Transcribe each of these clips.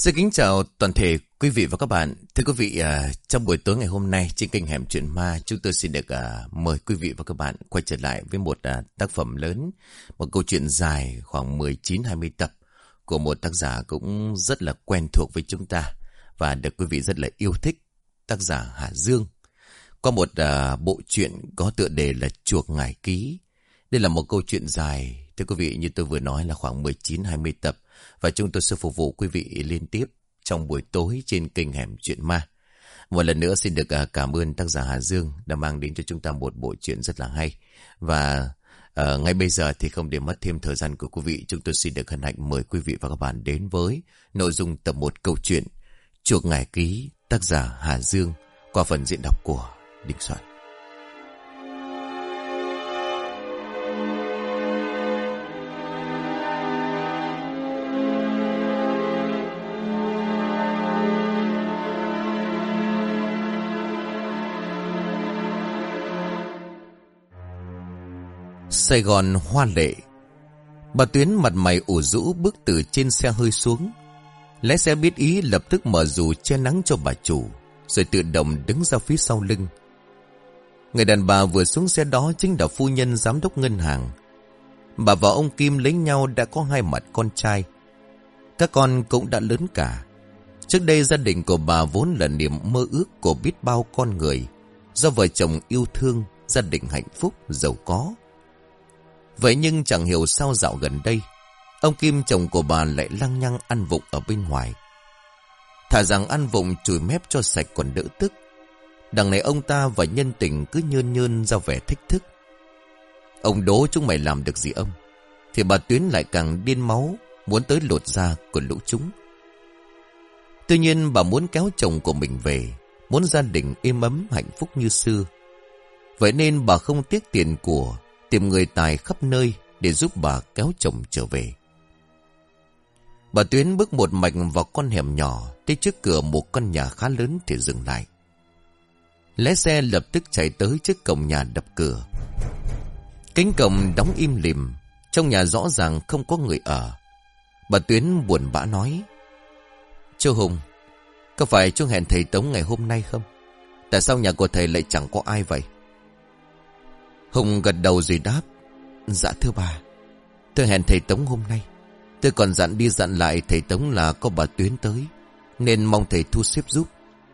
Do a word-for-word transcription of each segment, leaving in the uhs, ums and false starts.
Xin kính chào toàn thể quý vị và các bạn. Thưa quý vị, uh, trong buổi tối ngày hôm nay trên kênh Hẻm Chuyện Ma, chúng tôi xin được uh, mời quý vị và các bạn quay trở lại với một uh, tác phẩm lớn, một câu chuyện dài khoảng mười chín hai mươi tập của một tác giả cũng rất là quen thuộc với chúng ta và được quý vị rất là yêu thích, tác giả Hà Dương. Có một uh, bộ truyện có tựa đề là Chuộc Ngải Ký. Đây là một câu chuyện dài, thưa quý vị, như tôi vừa nói là khoảng mười chín hai mươi tập. Và chúng tôi sẽ phục vụ quý vị liên tiếp trong buổi tối trên kênh Hẻm Chuyện Ma. Một lần nữa xin được cảm ơn tác giả Hà Dương đã mang đến cho chúng ta một bộ truyện rất là hay. Và uh, ngay bây giờ thì không để mất thêm thời gian của quý vị, chúng tôi xin được hân hạnh mời quý vị và các bạn đến với nội dung tập một câu chuyện Chuộc Ngải Ký, tác giả Hà Dương, qua phần diễn đọc của Đình Soạn. Sài Gòn hoa lệ. Bà Tuyến mặt mày ủ rũ bước từ trên xe hơi xuống. Lái xe biết ý lập tức mở dù che nắng cho bà chủ, rồi tự động đứng ra phía sau lưng. Người đàn bà vừa xuống xe đó chính là phu nhân giám đốc ngân hàng. Bà và ông Kim lấy nhau đã có hai mặt con trai. Các con cũng đã lớn cả. Trước đây gia đình của bà vốn là niềm mơ ước của biết bao con người, do vợ chồng yêu thương, gia đình hạnh phúc, giàu có. Vậy nhưng chẳng hiểu sao dạo gần đây, ông Kim chồng của bà lại lăng nhăng ăn vụng ở bên ngoài. Thà rằng ăn vụng chùi mép cho sạch còn đỡ tức. Đằng này ông ta và nhân tình cứ nhơn nhơn ra vẻ thách thức. Ông đố chúng mày làm được gì ông? Thì bà Tuyến lại càng điên máu, muốn tới lột da của lũ chúng. Tuy nhiên bà muốn kéo chồng của mình về, muốn gia đình êm ấm hạnh phúc như xưa. Vậy nên bà không tiếc tiền của, tìm người tài khắp nơi để giúp bà kéo chồng trở về. Bà Tuyến bước một mạch vào con hẻm nhỏ, tới trước cửa một căn nhà khá lớn thì dừng lại. Lái xe lập tức chạy tới trước cổng nhà đập cửa. Cánh cổng đóng im lìm, trong nhà rõ ràng không có người ở. Bà Tuyến buồn bã nói: "Chú Hùng, có phải chú hẹn thầy Tống ngày hôm nay không? Tại sao nhà của thầy lại chẳng có ai vậy?" Hùng gật đầu rồi đáp: "Dạ thưa bà, tôi hẹn thầy Tống hôm nay. Tôi còn dặn đi dặn lại thầy Tống là có bà Tuyến tới, nên mong thầy thu xếp giúp."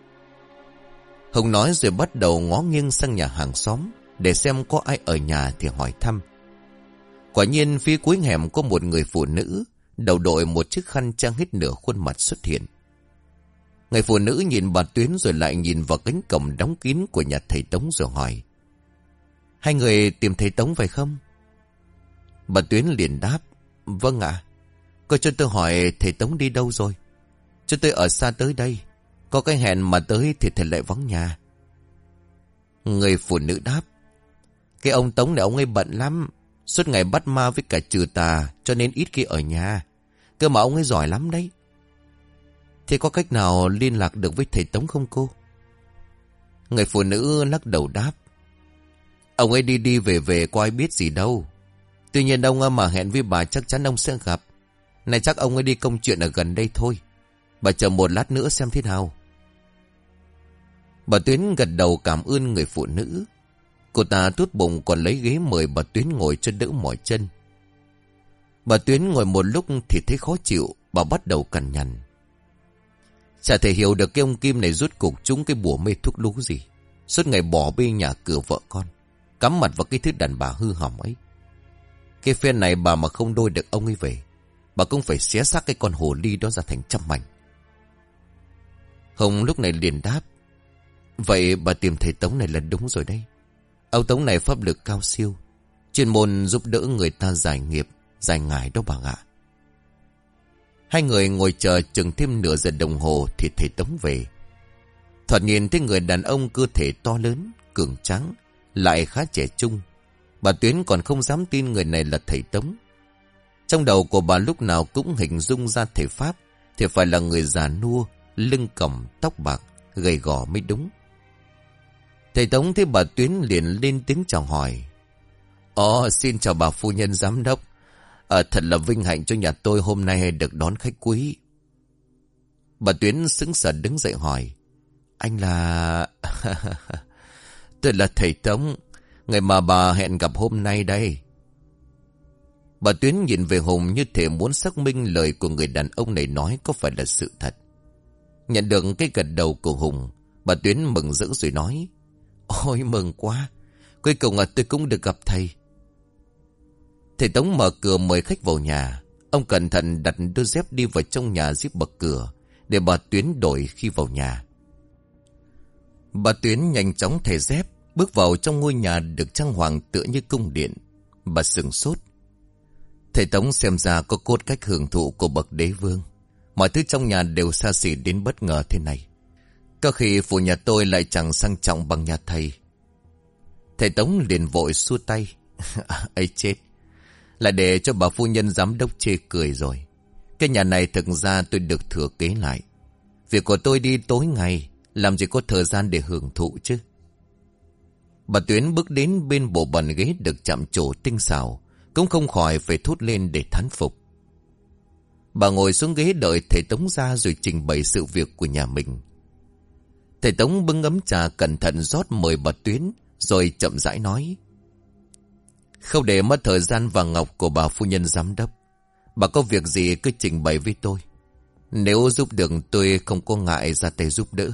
Hùng nói rồi bắt đầu ngó nghiêng sang nhà hàng xóm để xem có ai ở nhà thì hỏi thăm. Quả nhiên phía cuối hẻm có một người phụ nữ đầu đội một chiếc khăn trang hết nửa khuôn mặt xuất hiện. Người phụ nữ nhìn bà Tuyến rồi lại nhìn vào cánh cổng đóng kín của nhà thầy Tống rồi hỏi: "Hai người tìm thầy Tống phải không?" Bà Tuyến liền đáp: "Vâng ạ. Cô cho tôi hỏi thầy Tống đi đâu rồi? Cho tôi ở xa tới đây, có cái hẹn mà tới thì thầy lại vắng nhà." Người phụ nữ đáp: "Cái ông Tống này ông ấy bận lắm, suốt ngày bắt ma với cả trừ tà, cho nên ít khi ở nhà. Cơ mà ông ấy giỏi lắm đấy." "Thế có cách nào liên lạc được với thầy Tống không cô?" Người phụ nữ lắc đầu đáp: "Ông ấy đi đi về về có ai biết gì đâu. Tuy nhiên ông mà hẹn với bà chắc chắn ông sẽ gặp. Này chắc ông ấy đi công chuyện ở gần đây thôi. Bà chờ một lát nữa xem thế nào." Bà Tuyến gật đầu cảm ơn người phụ nữ. Cô ta tốt bụng còn lấy ghế mời bà Tuyến ngồi cho đỡ mỏi chân. Bà Tuyến ngồi một lúc thì thấy khó chịu, bà bắt đầu cằn nhằn: "Chả thể hiểu được cái ông Kim này rút cục trúng cái bùa mê thuốc lú gì. Suốt ngày bỏ bê nhà cửa vợ con, cắm mặt vào cái thứ đàn bà hư hỏng ấy. Cái phen này bà mà không đôi được ông ấy về, bà cũng phải xé xác cái con hồ ly đó ra thành trăm mảnh." Hồng lúc này liền đáp: "Vậy bà tìm thầy Tống này là đúng rồi đấy. Ông Tống này pháp lực cao siêu, chuyên môn giúp đỡ người ta giải nghiệp, giải ngải đó bà ạ." Hai người ngồi chờ chừng thêm nửa giờ đồng hồ thì thầy Tống về. Thoạt nhìn thấy người đàn ông cơ thể to lớn, cường tráng, lại khá trẻ trung. Bà Tuyến còn không dám tin người này là thầy Tống. Trong đầu của bà lúc nào cũng hình dung ra thầy Pháp thì phải là người già nua, lưng còng, tóc bạc, gầy gò mới đúng. Thầy Tống thấy bà Tuyến liền lên tiếng chào hỏi: "Ồ, xin chào bà phu nhân giám đốc. À, thật là vinh hạnh cho nhà tôi hôm nay được đón khách quý." Bà Tuyến sững sờ đứng dậy hỏi. Anh là... Tôi là thầy Tống, người mà bà hẹn gặp hôm nay đây. Bà Tuyến nhìn về Hùng như thể muốn xác minh lời của người đàn ông này nói có phải là sự thật. Nhận được cái gật đầu của Hùng, bà Tuyến mừng rỡ rồi nói. Ôi mừng quá, cuối cùng là tôi cũng được gặp thầy. Thầy Tống mở cửa mời khách vào nhà. Ông cẩn thận đặt đôi dép đi vào trong nhà giúp bậc cửa, để bà Tuyến đổi khi vào nhà. Bà Tuyến nhanh chóng thay dép, bước vào trong ngôi nhà được trang hoàng tựa như cung điện. Bà sửng sốt. Thầy Tống xem ra có cốt cách hưởng thụ của bậc đế vương. Mọi thứ trong nhà đều xa xỉ đến bất ngờ thế này. Có khi phủ nhà tôi lại chẳng sang trọng bằng nhà thầy. Thầy Tống liền vội xua tay. Ấy chết, lại để cho bà phu nhân giám đốc chê cười rồi. Cái nhà này thực ra tôi được thừa kế lại. Việc của tôi đi tối ngày, làm gì có thời gian để hưởng thụ chứ. Bà Tuyến bước đến bên bộ bàn ghế được chạm trổ tinh xảo, cũng không khỏi phải thốt lên để thán phục. Bà ngồi xuống ghế đợi thầy Tống ra rồi trình bày sự việc của nhà mình. Thầy Tống bưng ấm trà cẩn thận rót mời bà Tuyến, rồi chậm rãi nói. Không để mất thời gian vàng ngọc của bà phu nhân giám đốc, bà có việc gì cứ trình bày với tôi. Nếu giúp được tôi không có ngại ra tay giúp đỡ.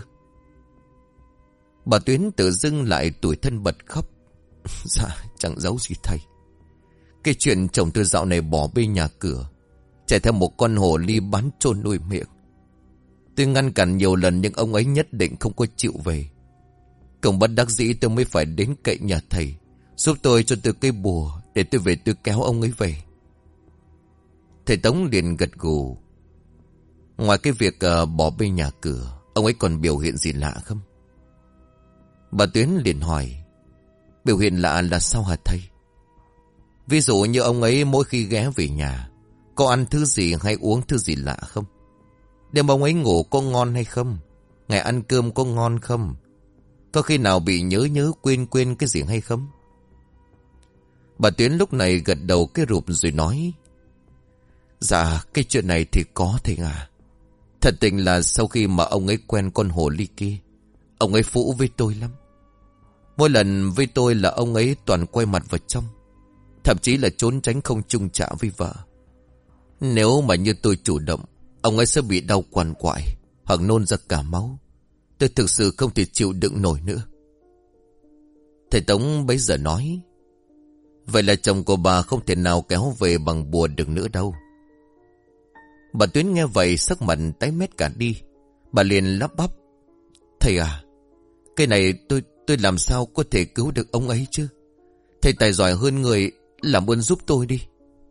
Bà Tuyến tự dưng lại tủi thân bật khóc. Dạ chẳng giấu gì thầy. Cái chuyện chồng tôi dạo này bỏ bê nhà cửa, chạy theo một con hồ ly bán trôn nuôi miệng. Tôi ngăn cản nhiều lần nhưng ông ấy nhất định không có chịu về. Cộng bất đắc dĩ tôi mới phải đến cậy nhà thầy, giúp tôi cho tôi cây bùa để tôi về tôi kéo ông ấy về. Thầy Tống liền gật gù. Ngoài cái việc uh, bỏ bê nhà cửa, ông ấy còn biểu hiện gì lạ không? Bà Tuyến liền hỏi. Biểu hiện lạ là sao hả thầy? Ví dụ như ông ấy mỗi khi ghé về nhà, có ăn thứ gì hay uống thứ gì lạ không? Đêm ông ấy ngủ có ngon hay không? Ngày ăn cơm có ngon không? Có khi nào bị nhớ nhớ quên quên cái gì hay không? Bà Tuyến lúc này gật đầu cái rụp rồi nói. Dạ cái chuyện này thì có thầy à. Thật tình là sau khi mà ông ấy quen con hồ ly kia, ông ấy phũ với tôi lắm. Mỗi lần với tôi là ông ấy toàn quay mặt vào trong, thậm chí là trốn tránh không chung chạ với vợ. Nếu mà như tôi chủ động, ông ấy sẽ bị đau quằn quại hoặc nôn ra cả máu. Tôi thực sự không thể chịu đựng nổi nữa. Thầy Tống bấy giờ nói. Vậy là chồng của bà không thể nào kéo về bằng bùa được nữa đâu. Bà Tuyến nghe vậy sắc mặt tái mét cả đi. Bà liền lắp bắp. Thầy à, cái này tôi tôi làm sao có thể cứu được ông ấy chứ? Thầy tài giỏi hơn người, làm ơn giúp tôi đi.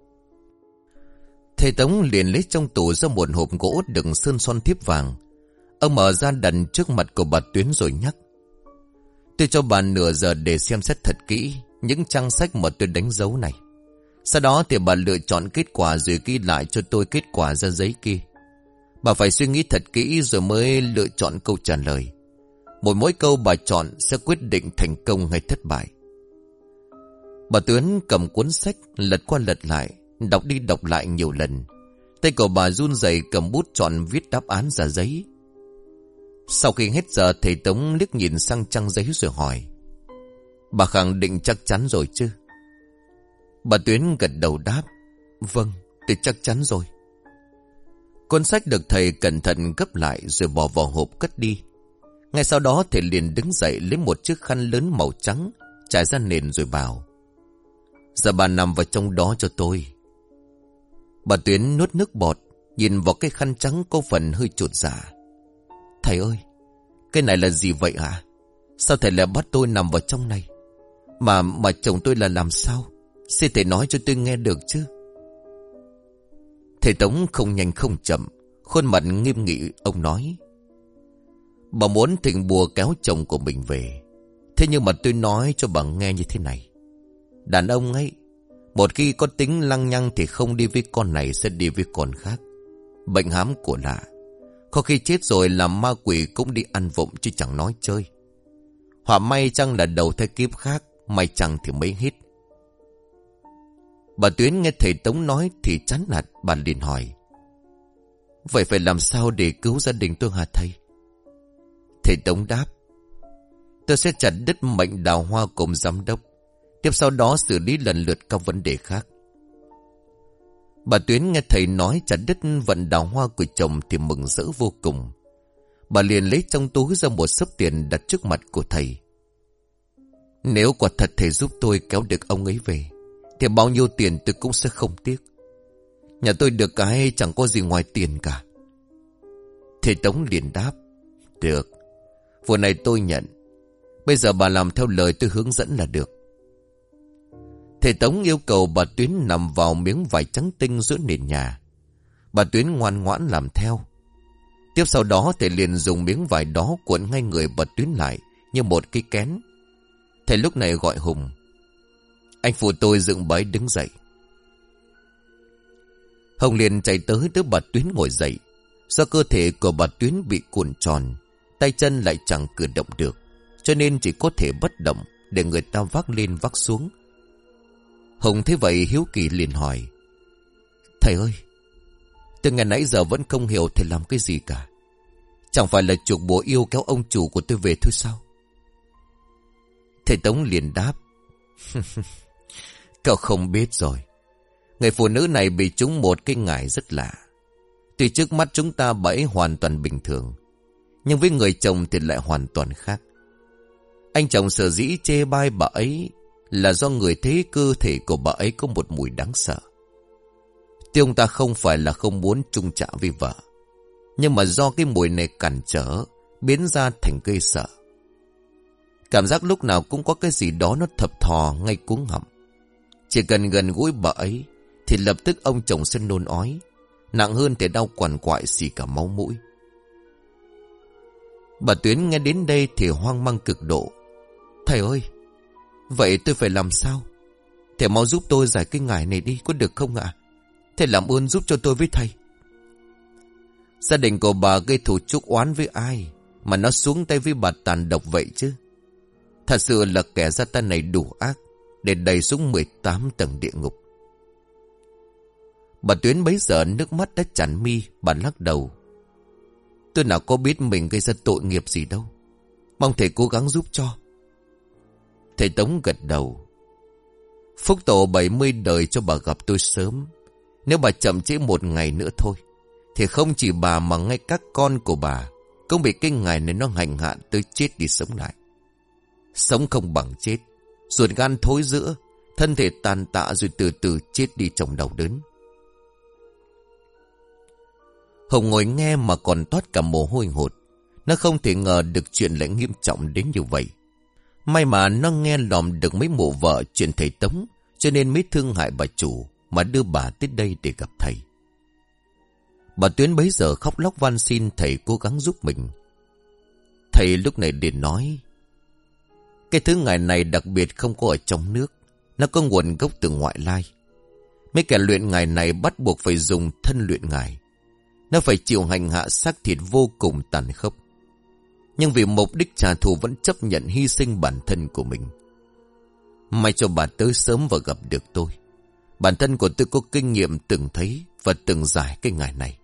Thầy Tống liền lấy trong tủ ra một hộp gỗ đựng sơn son thiếp vàng. Ông mở ra đặt trước mặt của bà Tuyến rồi nhắc. Tôi cho bà nửa giờ để xem xét thật kỹ những trang sách mà tôi đánh dấu này. Sau đó thì bà lựa chọn kết quả rồi ghi lại cho tôi kết quả ra giấy kia. Bà phải suy nghĩ thật kỹ rồi mới lựa chọn câu trả lời. Một mỗi câu bà chọn sẽ quyết định thành công hay thất bại. Bà Tuyến cầm cuốn sách lật qua lật lại, đọc đi đọc lại nhiều lần. Tay của bà run rẩy cầm bút chọn viết đáp án ra giấy. Sau khi hết giờ thầy Tống liếc nhìn sang trang giấy rồi hỏi. Bà khẳng định chắc chắn rồi chứ? Bà Tuyến gật đầu đáp. Vâng, tôi chắc chắn rồi. Cuốn sách được thầy cẩn thận gấp lại rồi bỏ vào hộp cất đi. Ngay sau đó thầy liền đứng dậy lấy một chiếc khăn lớn màu trắng trải ra nền rồi bảo. Giờ bà nằm vào trong đó cho tôi. Bà Tuyến nuốt nước bọt, nhìn vào cái khăn trắng có phần hơi chột dạ. Thầy ơi, cái này là gì vậy hả? Sao thầy lại bắt tôi nằm vào trong này? Mà mà chồng tôi là làm sao? Xin thầy nói cho tôi nghe được chứ? Thầy Tống không nhanh không chậm, khuôn mặt nghiêm nghị ông nói. Bà muốn thỉnh bùa kéo chồng của mình về. Thế nhưng mà tôi nói cho bà nghe như thế này. Đàn ông ấy, một khi có tính lăng nhăng thì không đi với con này sẽ đi với con khác. Bệnh hám của lạ. Có khi chết rồi làm ma quỷ cũng đi ăn vụng chứ chẳng nói chơi. Họa may chăng là đầu thai kiếp khác, may chăng thì mới hết. Bà Tuyến nghe thầy Tống nói thì chán nạt, bà liền hỏi. Vậy phải làm sao để cứu gia đình tôi hả thầy? Thầy Tống đáp: Tôi sẽ chặt đứt mệnh đào hoa cùng giám đốc, tiếp sau đó xử lý lần lượt các vấn đề khác. Bà Tuyến nghe thầy nói chặt đứt vận đào hoa của chồng thì mừng rỡ vô cùng. Bà liền lấy trong túi ra một xấp tiền đặt trước mặt của thầy. Nếu quả thật thầy giúp tôi kéo được ông ấy về, thì bao nhiêu tiền tôi cũng sẽ không tiếc. Nhà tôi được cái chẳng có gì ngoài tiền cả. Thầy Tống liền đáp: Được, vụ này tôi nhận. Bây giờ bà làm theo lời tôi hướng dẫn là được. Thầy Tống yêu cầu bà Tuyến nằm vào miếng vải trắng tinh giữa nền nhà. Bà Tuyến ngoan ngoãn làm theo. Tiếp sau đó thầy liền dùng miếng vải đó cuộn ngay người bà Tuyến lại như một cái kén. Thầy lúc này gọi Hùng: Anh phụ tôi dựng bẫy đứng dậy. Hùng liền chạy tới đỡ bà Tuyến ngồi dậy. Do cơ thể của bà Tuyến bị cuộn tròn, tay chân lại chẳng cử động được, cho nên chỉ có thể bất động để người ta vác lên vác xuống. Hùng thấy vậy hiếu kỳ liền hỏi: Thầy ơi, từ ngày nãy giờ vẫn không hiểu thầy làm cái gì cả. Chẳng phải là chuộc bùa yêu kéo ông chủ của tôi về thôi sao? Thầy Tống liền đáp: Cậu không biết rồi. Người phụ nữ này bị trúng một cái ngải rất lạ. Tuy trước mắt chúng ta bà ấy hoàn toàn bình thường, nhưng với người chồng thì lại hoàn toàn khác. Anh chồng sở dĩ chê bai bà ấy là do người thấy cơ thể của bà ấy có một mùi đáng sợ. Tuy ông ta không phải là không muốn chung chạ với vợ, nhưng mà do cái mùi này cản trở, biến ra thành gây sợ. Cảm giác lúc nào cũng có cái gì đó nó thập thò ngay cuống họng. Chỉ cần gần gũi bà ấy thì lập tức ông chồng sẽ nôn ói, nặng hơn thì đau quằn quại xì cả máu mũi. Bà Tuyến nghe đến đây thì hoang mang cực độ. Thầy ơi, vậy tôi phải làm sao? Thầy mau giúp tôi giải cái ngải này đi, có được không ạ? Thầy làm ơn giúp cho tôi với thầy. Gia đình của bà gây thù chuốc oán với ai mà nó xuống tay với bà tàn độc vậy chứ? Thật sự là kẻ ra tay này đủ ác để đẩy xuống mười tám tầng địa ngục. Bà Tuyến bấy giờ nước mắt đã tràn mi, bà lắc đầu: Tôi nào có biết mình gây ra tội nghiệp gì đâu. Mong thầy cố gắng giúp cho. Thầy Tống gật đầu: Phúc tổ bảy mươi đời cho bà gặp tôi sớm. Nếu bà chậm trễ một ngày nữa thôi, thì không chỉ bà mà ngay các con của bà cũng bị cái ngày này nó hành hạ tới chết đi sống lại. Sống không bằng chết, ruột gan thối rữa, thân thể tàn tạ rồi từ từ chết đi trong đau đớn. Hồng ngồi nghe mà còn toát cả mồ hôi hột. Nó không thể ngờ được chuyện lại nghiêm trọng đến như vậy. May mà nó nghe lòm được mấy mụ vợ chuyện thầy Tống, cho nên mới thương hại bà chủ mà đưa bà tới đây để gặp thầy. Bà Tuyến bấy giờ khóc lóc van xin thầy cố gắng giúp mình. Thầy lúc này liền nói: Cái thứ ngải này đặc biệt không có ở trong nước, nó có nguồn gốc từ ngoại lai. Mấy kẻ luyện ngải này bắt buộc phải dùng thân luyện ngải. Nó phải chịu hành hạ xác thịt vô cùng tàn khốc, nhưng vì mục đích trả thù vẫn chấp nhận hy sinh bản thân của mình. May cho bà tới sớm và gặp được tôi. Bản thân của tôi có kinh nghiệm từng thấy và từng giải cái ngải này.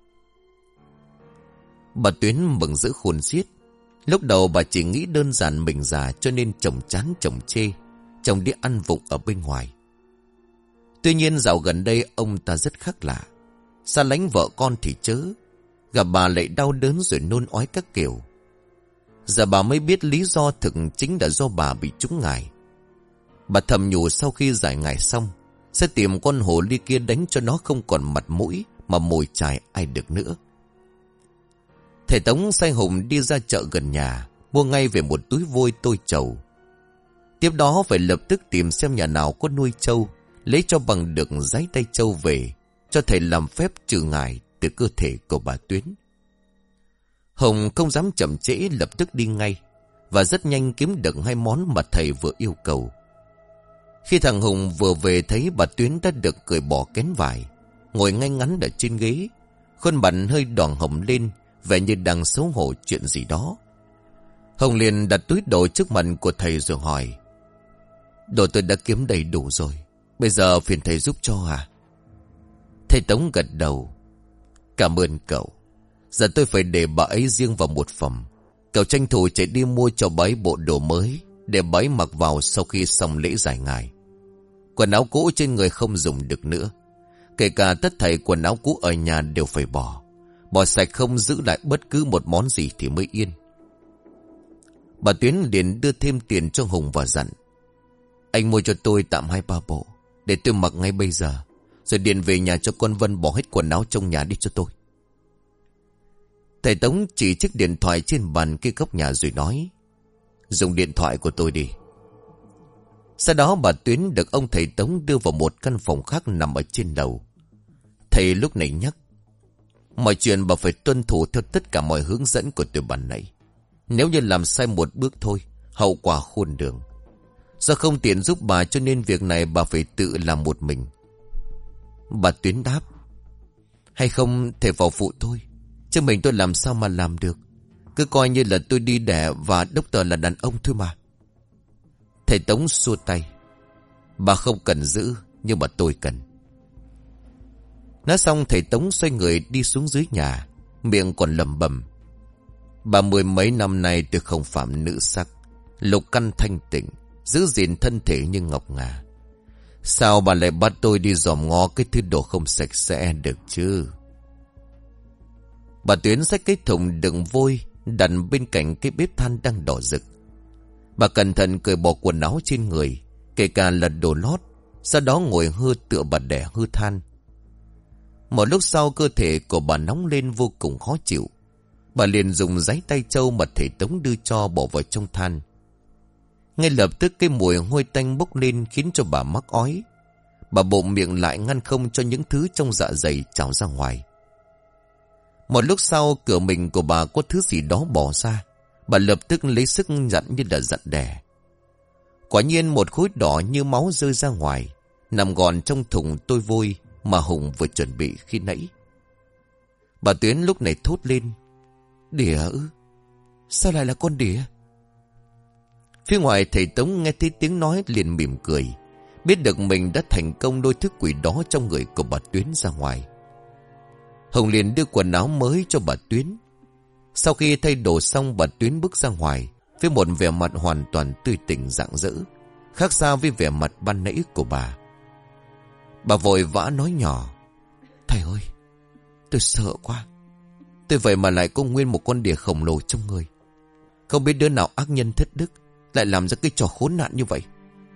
Bà Tuyến mừng rỡ khôn xiết. Lúc đầu bà chỉ nghĩ đơn giản mình già cho nên chồng chán chồng chê, chồng đi ăn vụng ở bên ngoài. Tuy nhiên dạo gần đây ông ta rất khác lạ. Xa lánh vợ con thì chớ, gặp bà lại đau đớn rồi nôn ói các kiểu. Giờ bà mới biết lý do thực chính là do bà bị trúng ngải. Bà thầm nhủ sau khi giải ngải xong sẽ tìm con hồ ly kia đánh cho nó không còn mặt mũi mà mồi chài ai được nữa. Thầy Tống sai Hùng đi ra chợ gần nhà, mua ngay về một túi vôi tôi trầu. Tiếp đó phải lập tức tìm xem nhà nào có nuôi trâu, lấy cho bằng được giấy tay trâu về, cho thầy làm phép trừ ngải từ cơ thể của bà Tuyến. Hùng không dám chậm trễ, lập tức đi ngay, và rất nhanh kiếm được hai món mà thầy vừa yêu cầu. Khi thằng Hùng vừa về thấy bà Tuyến đã được cởi bỏ kén vải, ngồi ngay ngắn ở trên ghế, khuôn mặt hơi đỏ hồng lên, vẻ như đang xấu hổ chuyện gì đó. Hùng liền đặt túi đồ trước mặt của thầy rồi hỏi: Đồ tôi đã kiếm đầy đủ rồi, bây giờ phiền thầy giúp cho à? Thầy Tống gật đầu: Cảm ơn cậu, Giờ tôi phải để bà ấy riêng vào một phòng. Cậu tranh thủ chạy đi mua cho bà ấy bộ đồ mới để bà ấy mặc vào sau khi xong lễ giải ngài. Quần áo cũ trên người không dùng được nữa. Kể cả tất thảy quần áo cũ ở nhà đều phải bỏ. Bỏ sạch, không giữ lại bất cứ một món gì thì mới yên. Bà Tuyến liền đưa thêm tiền cho Hùng và dặn: anh mua cho tôi tạm hai ba bộ để tôi mặc ngay bây giờ, rồi điện về nhà cho con Vân bỏ hết quần áo trong nhà đi cho tôi. Thầy Tống chỉ chiếc điện thoại trên bàn kia góc nhà rồi nói: dùng điện thoại của tôi đi. Sau đó bà Tuyến được ông thầy Tống đưa vào một căn phòng khác nằm ở trên lầu. Thầy lúc này nhắc: mọi chuyện bà phải tuân thủ theo tất cả mọi hướng dẫn của tôi bản nãy. Nếu như làm sai một bước thôi, hậu quả khôn lường. Do không tiện giúp bà cho nên việc này bà phải tự làm một mình. Bà Tuyến đáp: hay không thầy vào phụ tôi, chứ mình tôi làm sao mà làm được. Cứ coi như là tôi đi đẻ và doctor là đàn ông thôi mà. Thầy Tống xua tay: bà không cần giữ, nhưng mà tôi cần. Nói xong thầy Tống xoay người đi xuống dưới nhà, miệng còn lẩm bẩm: bà mười mấy năm nay tôi không phạm nữ sắc, lục căn thanh tịnh, giữ gìn thân thể như ngọc ngà. Sao bà lại bắt tôi đi dòm ngó cái thứ đồ không sạch sẽ được chứ? Bà Tuyến xách cái thùng đựng vôi đặt bên cạnh cái bếp than đang đỏ rực. Bà cẩn thận cởi bỏ quần áo trên người, kể cả là đồ lót, sau đó ngồi hơ tựa bà đẻ hư than. Một lúc sau cơ thể của bà nóng lên vô cùng khó chịu. Bà liền dùng giấy tay trâu mà thầy Tống đưa cho bỏ vào trong than. Ngay lập tức cái mùi hôi tanh bốc lên khiến cho bà mắc ói. Bà bụng miệng lại ngăn không cho những thứ trong dạ dày trào ra ngoài. Một lúc sau cửa mình của bà có thứ gì đó bỏ ra. Bà lập tức lấy sức dặn như là dặn đẻ. Quả nhiên một khối đỏ như máu rơi ra ngoài, nằm gọn trong thùng tôi vôi mà Hùng vừa chuẩn bị khi nãy. Bà Tuyến lúc này thốt lên: đỉa ư? Sao lại là con đỉa? Phía ngoài thầy Tống nghe thấy tiếng nói liền mỉm cười, biết được mình đã thành công lôi thức quỷ đó trong người của bà Tuyến ra ngoài. Hùng liền đưa quần áo mới cho bà Tuyến. Sau khi thay đồ xong, bà Tuyến bước ra ngoài với một vẻ mặt hoàn toàn tươi tỉnh rạng rỡ, khác xa với vẻ mặt ban nãy của bà. Bà vội vã nói nhỏ: thầy ơi, tôi sợ quá. Tôi vậy mà lại có nguyên một con đỉa khổng lồ trong người. Không biết đứa nào ác nhân thất đức lại làm ra cái trò khốn nạn như vậy.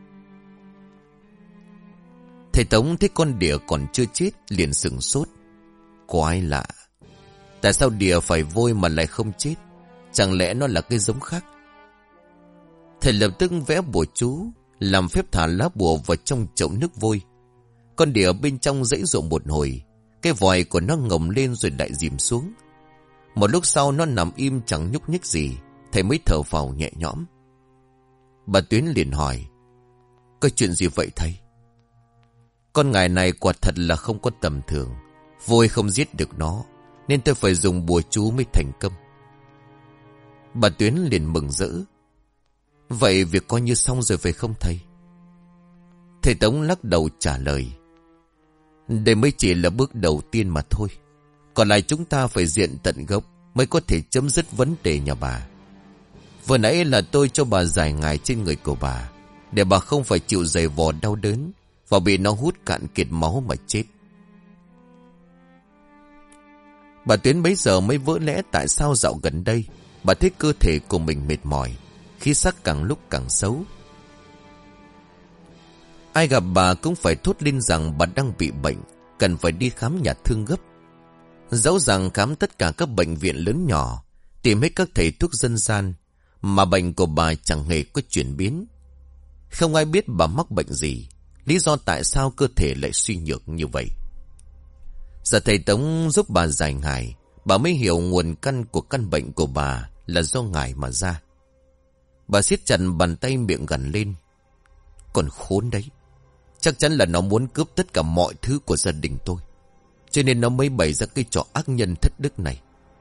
Thầy Tống thấy con đỉa còn chưa chết liền sửng sốt. Quái lạ, tại sao đỉa phải vôi mà lại không chết? Chẳng lẽ nó là cái giống khác? Thầy lập tức vẽ bùa chú, làm phép thả lá bùa vào trong chậu nước vôi. Con đỉa bên trong giãy giụa một hồi, cái vòi của nó ngồng lên rồi lại dìm xuống. Một lúc sau nó nằm im chẳng nhúc nhích gì. Thầy mới thở phào nhẹ nhõm. Bà Tuyến liền hỏi: có chuyện gì vậy thầy? Con ngài này quả thật là không có tầm thường. Vôi không giết được nó, nên tôi phải dùng bùa chú mới thành công. Bà Tuyến liền mừng rỡ: vậy việc coi như xong rồi phải không thầy? Thầy Tống lắc đầu trả lời: đây mới chỉ là bước đầu tiên mà thôi. Còn lại chúng ta phải diện tận gốc mới có thể chấm dứt vấn đề nhà bà. Vừa nãy là tôi cho bà giải ngài trên người của bà, để bà không phải chịu giày vò đau đớn và bị nó hút cạn kiệt máu mà chết. Bà Tuyến bấy giờ mới vỡ lẽ tại sao dạo gần đây bà thấy cơ thể của mình mệt mỏi, khí sắc càng lúc càng xấu. Ai gặp bà cũng phải thốt lên rằng bà đang bị bệnh, cần phải đi khám nhà thương gấp. Dẫu rằng khám tất cả các bệnh viện lớn nhỏ, tìm hết các thầy thuốc dân gian, mà bệnh của bà chẳng hề có chuyển biến. Không ai biết bà mắc bệnh gì, lý do tại sao cơ thể lại suy nhược như vậy. Giờ thầy Tống giúp bà giải ngài, bà mới hiểu nguồn căn của căn bệnh của bà là do ngài mà ra. Bà siết chặt bàn tay, miệng gằn lên: còn khốn đấy, chắc chắn là nó muốn cướp tất cả mọi thứ của gia đình tôi, cho nên nó mới bày ra cái trò ác nhân thất đức này.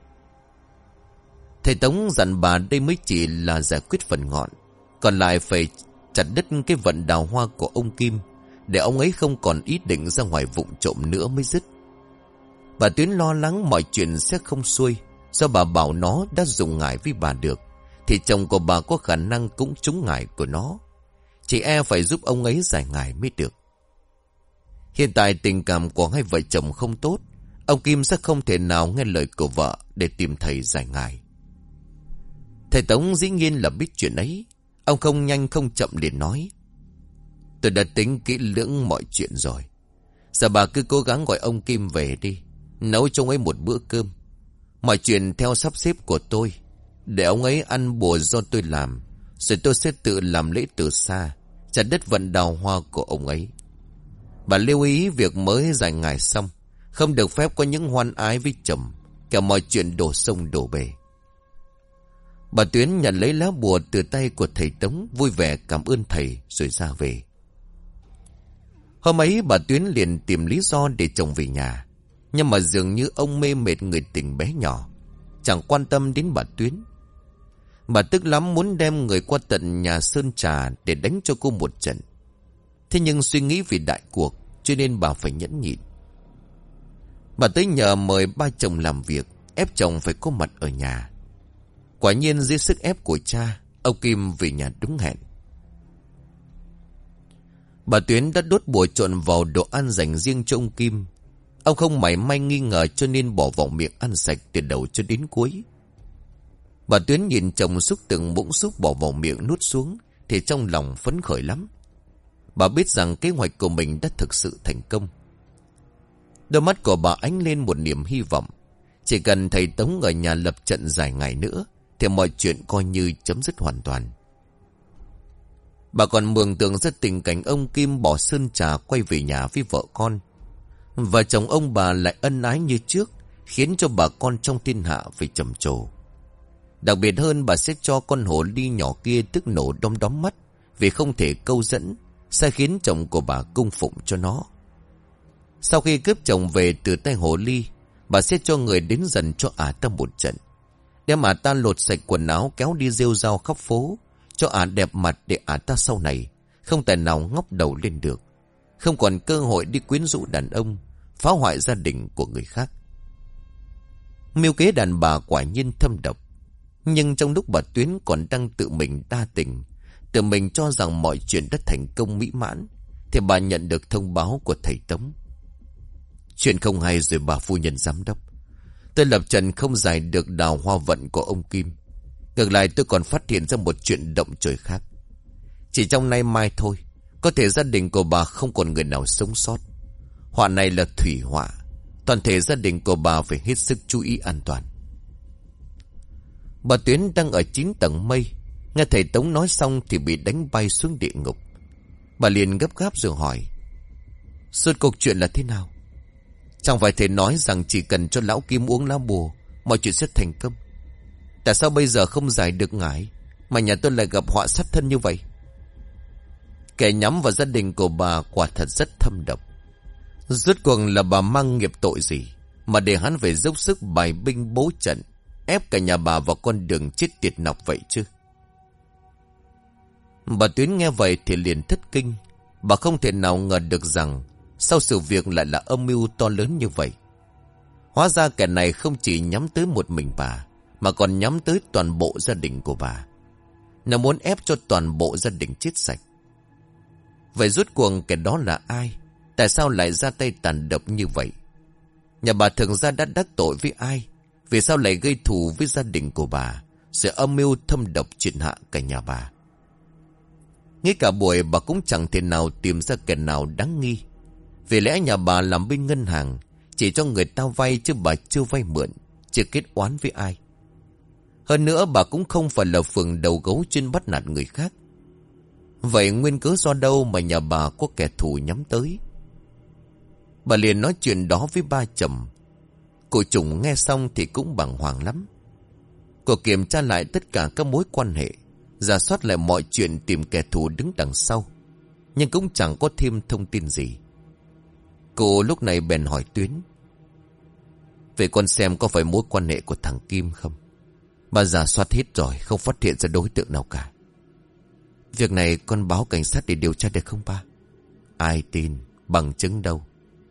Thầy Tống dặn bà đây mới chỉ là giải quyết phần ngọn, còn lại phải chặt đứt cái vận đào hoa của ông Kim, để ông ấy không còn ý định ra ngoài vụng trộm nữa mới dứt. Bà Tuyến lo lắng mọi chuyện sẽ không xuôi. Do bà bảo nó đã dùng ngải với bà được, thì chồng của bà có khả năng cũng trúng ngải của nó. Chỉ e phải giúp ông ấy giải ngải mới được. Hiện tại tình cảm của hai vợ chồng không tốt. Ông Kim sẽ không thể nào nghe lời của vợ để tìm thầy giải ngải. Thầy Tống dĩ nhiên là biết chuyện ấy. Ông không nhanh không chậm liền nói: tôi đã tính kỹ lưỡng mọi chuyện rồi. Giờ bà cứ cố gắng gọi ông Kim về đi, nấu cho ông ấy một bữa cơm. Mọi chuyện theo sắp xếp của tôi, để ông ấy ăn bùa do tôi làm. Rồi tôi sẽ tự làm lễ từ xa, chặt đất vận đào hoa của ông ấy. Bà lưu ý việc mới giải ngải xong, không được phép có những hoan ái với chồng, kẻo mọi chuyện đổ sông đổ bể. Bà Tuyến nhận lấy lá bùa từ tay của thầy Tống, vui vẻ cảm ơn thầy rồi ra về. Hôm ấy bà Tuyến liền tìm lý do để chồng về nhà. Nhưng mà dường như ông mê mệt người tình bé nhỏ, chẳng quan tâm đến bà Tuyến. Bà tức lắm muốn đem người qua tận nhà Sơn Trà để đánh cho cô một trận. Thế nhưng suy nghĩ vì đại cuộc, cho nên bà phải nhẫn nhịn. Bà tới nhờ mời ba chồng làm việc, ép chồng phải có mặt ở nhà. Quả nhiên dưới sức ép của cha, ông Kim về nhà đúng hẹn. Bà Tuyến đã đốt bùa trộn vào đồ ăn dành riêng cho ông Kim. Ông không mảy may nghi ngờ cho nên bỏ vào miệng ăn sạch từ đầu cho đến cuối. Bà Tuyến nhìn chồng xúc từng muỗng súp bỏ vào miệng nuốt xuống thì trong lòng phấn khởi lắm. Bà biết rằng kế hoạch của mình đã thực sự thành công. Đôi mắt của bà ánh lên một niềm hy vọng. Chỉ cần thầy Tống ở nhà lập trận dài ngày nữa thì mọi chuyện coi như chấm dứt hoàn toàn. Bà còn mường tượng ra tình cảnh ông Kim bỏ Sơn Trà quay về nhà với vợ con. Và chồng ông bà lại ân ái như trước, khiến cho bà con trong thiên hạ phải trầm trồ. Đặc biệt hơn, bà sẽ cho con hồ ly nhỏ kia tức nổ đom đóm mắt vì không thể câu dẫn, sai khiến chồng của bà cung phụng cho nó. Sau khi cướp chồng về từ tay hồ ly, bà sẽ cho người đến dần cho ả ta một trận, đem ả ta lột sạch quần áo kéo đi rêu rao khắp phố, cho ả đẹp mặt để ả ta sau này không thể nào ngóc đầu lên được, không còn cơ hội đi quyến rũ đàn ông, phá hoại gia đình của người khác. Mưu kế đàn bà quả nhiên thâm độc. Nhưng trong lúc bà Tuyến còn đang tự mình đa tình, tự mình cho rằng mọi chuyện đã thành công mỹ mãn, thì bà nhận được thông báo của thầy Tống. Chuyện không hay rồi bà phu nhân giám đốc. Tôi lập trần không giải được đào hoa vận của ông Kim. Ngược lại tôi còn phát hiện ra một chuyện động trời khác. Chỉ trong nay mai thôi, có thể gia đình của bà không còn người nào sống sót. Họa này là thủy họa. Toàn thể gia đình của bà phải hết sức chú ý an toàn. Bà Tuyến đang ở chín tầng mây, nghe thầy Tống nói xong thì bị đánh bay xuống địa ngục. Bà liền gấp gáp rồi hỏi: suốt cuộc chuyện là thế nào? Chẳng phải thầy nói rằng chỉ cần cho lão Kim uống lá bùa, mọi chuyện sẽ thành công. Tại sao bây giờ không giải được ngải, mà nhà tôi lại gặp họa sát thân như vậy? Kẻ nhắm vào gia đình của bà quả thật rất thâm độc. Rốt cuộc là bà mang nghiệp tội gì mà để hắn phải dốc sức bài binh bố trận, ép cả nhà bà vào con đường chết tiệt nọc vậy chứ? Bà Tuyến nghe vậy thì liền thất kinh. Bà không thể nào ngờ được rằng sau sự việc lại là âm mưu to lớn như vậy. Hóa ra kẻ này không chỉ nhắm tới một mình bà, mà còn nhắm tới toàn bộ gia đình của bà. Nó muốn ép cho toàn bộ gia đình chết sạch. Vậy rốt cuộc kẻ đó là ai? Tại sao lại ra tay tàn độc như vậy? Nhà bà thường ra đã đắc tội với ai? Vì sao lại gây thù với gia đình của bà, rồi âm mưu thâm độc triệt hạ cả nhà bà? Ngay cả buổi bà cũng chẳng thể nào tìm ra kẻ nào đáng nghi. Vì lẽ nhà bà làm bên ngân hàng, chỉ cho người ta vay chứ bà chưa vay mượn, chưa kết oán với ai. Hơn nữa bà cũng không phải là phường đầu gấu chuyên bắt nạt người khác. Vậy nguyên cớ do đâu mà nhà bà có kẻ thù nhắm tới? Bà liền nói chuyện đó với ba chồng. Cô Trùng nghe xong thì cũng bàng hoàng lắm. Cô kiểm tra lại tất cả các mối quan hệ, rà soát lại mọi chuyện tìm kẻ thù đứng đằng sau, nhưng cũng chẳng có thêm thông tin gì. Cô lúc này bèn hỏi Tuyến: vậy con xem có phải mối quan hệ của thằng Kim không? Bà rà soát hết rồi, không phát hiện ra đối tượng nào cả. Việc này con báo cảnh sát để điều tra được không ba? Ai tin, bằng chứng đâu?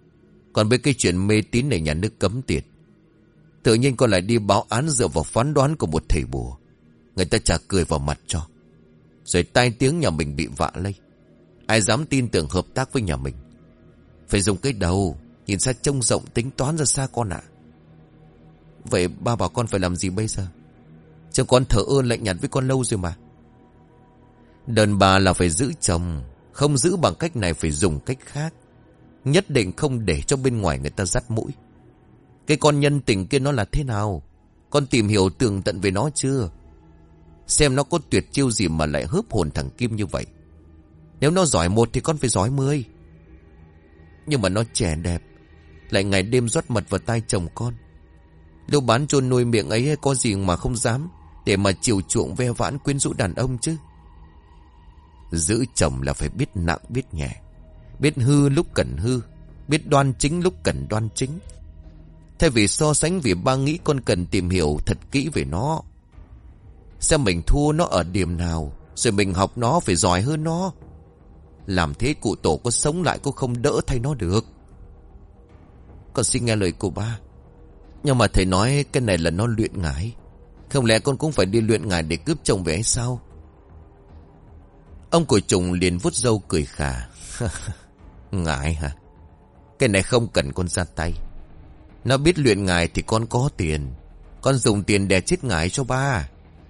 Còn với cái chuyện mê tín này nhà nước cấm tiệt. Tự nhiên con lại đi báo án dựa vào phán đoán của một thầy bùa. Người ta chả cười vào mặt cho. Rồi tai tiếng nhà mình bị vạ lây. Ai dám tin tưởng hợp tác với nhà mình. Phải dùng cái đầu, nhìn xa trông rộng tính toán ra xa con ạ. Vậy ba bảo con phải làm gì bây giờ? Chứ con thở ơn lạnh nhạt với con lâu rồi mà. Đàn bà là phải giữ chồng. Không giữ bằng cách này phải dùng cách khác. Nhất định không để cho bên ngoài người ta dắt mũi. Cái con nhân tình kia nó là thế nào? Con tìm hiểu tường tận về nó chưa? Xem nó có tuyệt chiêu gì mà lại hớp hồn thằng Kim như vậy. Nếu nó giỏi một thì con phải giỏi mười. Nhưng mà nó trẻ đẹp, lại ngày đêm rót mật vào tai chồng con. Lúc bán chôn nuôi miệng ấy có gì mà không dám, để mà chiều chuộng ve vãn quyến rũ đàn ông chứ. Giữ chồng là phải biết nặng biết nhẹ, biết hư lúc cần hư, biết đoan chính lúc cần đoan chính. Thay vì so sánh, vì ba nghĩ con cần tìm hiểu thật kỹ về nó, xem mình thua nó ở điểm nào, rồi mình học nó phải giỏi hơn nó. Làm thế cụ tổ có sống lại cũng không đỡ thay nó được. Con xin nghe lời của ba. Nhưng mà thầy nói cái này là nó luyện ngải. Không lẽ con cũng phải đi luyện ngải để cướp chồng về hay sao? Ông cổ trùng liền vuốt râu cười khà. Ngải hả? Cái này không cần con ra tay. Nó biết luyện ngải thì con có tiền. Con dùng tiền đè chết ngải cho ba.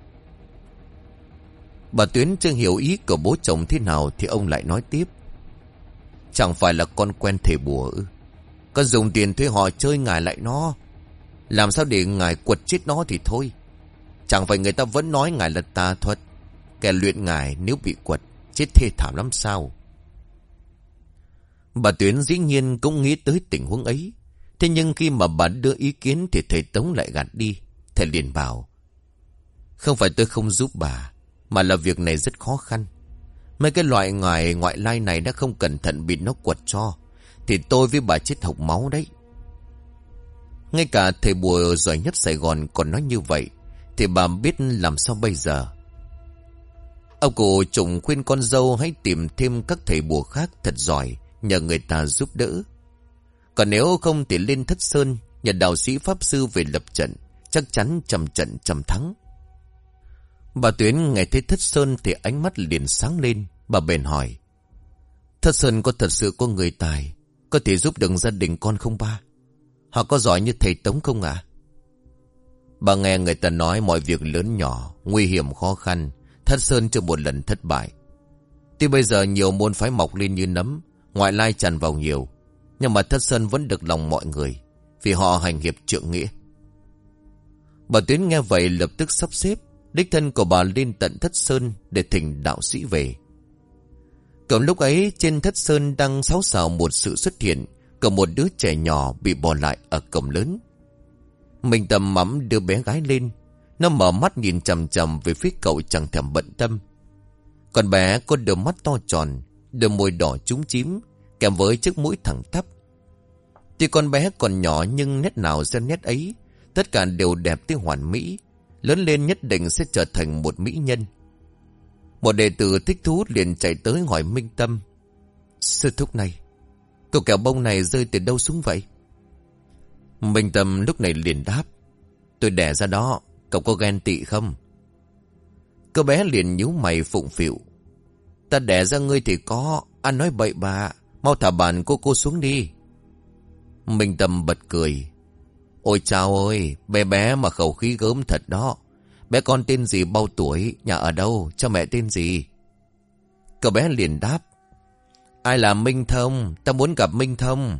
Bà Tuyến chưa hiểu ý của bố chồng thế nào thì ông lại nói tiếp. Chẳng phải là con quen thầy bùa ư? Con dùng tiền thuê họ chơi ngải lại nó. Làm sao để ngài quật chết nó thì thôi. Chẳng phải người ta vẫn nói ngài là tà thuật. Kẻ luyện ngài nếu bị quật chết thê thảm lắm sao? Bà Tuyến dĩ nhiên cũng nghĩ tới tình huống ấy. Thế nhưng khi mà bà đưa ý kiến thì thầy Tống lại gạt đi. Thầy liền bảo: không phải tôi không giúp bà, mà là việc này rất khó khăn. Mấy cái loại ngài ngoại lai này đã không cẩn thận bị nó quật cho, thì tôi với bà chết hộc máu đấy. Ngay cả thầy bùa giỏi nhất Sài Gòn còn nói như vậy, thì bà biết làm sao bây giờ? Ông cụ Trùng khuyên con dâu hãy tìm thêm các thầy bùa khác thật giỏi, nhờ người ta giúp đỡ. Còn nếu không thì lên Thất Sơn, nhờ đạo sĩ pháp sư về lập trận, chắc chắn trầm trận trầm thắng. Bà Tuyến nghe thấy Thất Sơn thì ánh mắt liền sáng lên. Bà bèn hỏi: Thất Sơn có thật sự có người tài, có thể giúp đỡ gia đình con không ba? Họ có giỏi như thầy Tống không ạ? À? Bà nghe người ta nói mọi việc lớn nhỏ, nguy hiểm khó khăn, Thất Sơn chưa một lần thất bại. Tuy bây giờ nhiều môn phái mọc lên như nấm, ngoại lai tràn vào nhiều, nhưng mà Thất Sơn vẫn được lòng mọi người, vì họ hành hiệp trượng nghĩa. Bà Tuyến nghe vậy lập tức sắp xếp đích thân của bà lên tận Thất Sơn để thỉnh đạo sĩ về. Còn lúc ấy trên Thất Sơn đang xáo xào một sự xuất hiện của một đứa trẻ nhỏ bị bỏ lại ở cổng lớn. Mình Tâm mắm đưa bé gái lên. Nó mở mắt nhìn chằm chằm về phía cậu chẳng thèm bận tâm. Còn bé có đôi mắt to tròn, đôi môi đỏ trúng chím, kèm với chiếc mũi thẳng tắp. Tuy con bé còn nhỏ nhưng nét nào ra nét ấy, tất cả đều đẹp tới hoàn mỹ. Lớn lên nhất định sẽ trở thành một mỹ nhân. Một đệ tử thích thú liền chạy tới hỏi Minh Tâm: Sư thúc này, cậu kẹo bông này rơi từ đâu xuống vậy? Minh Tâm lúc này liền đáp: Tôi đẻ ra đó, cậu có ghen tị không? Cô bé liền nhíu mày phụng phịu: Ta đẻ ra ngươi thì có, anh nói bậy bạ, mau thả bàn cô cô xuống đi. Minh Tâm bật cười: Ôi chao ơi, bé bé mà khẩu khí gớm thật đó. Bé con tên gì, bao tuổi, nhà ở đâu, cho mẹ tên gì? Cậu bé liền đáp: Ai là Minh Thông, ta muốn gặp Minh Thông.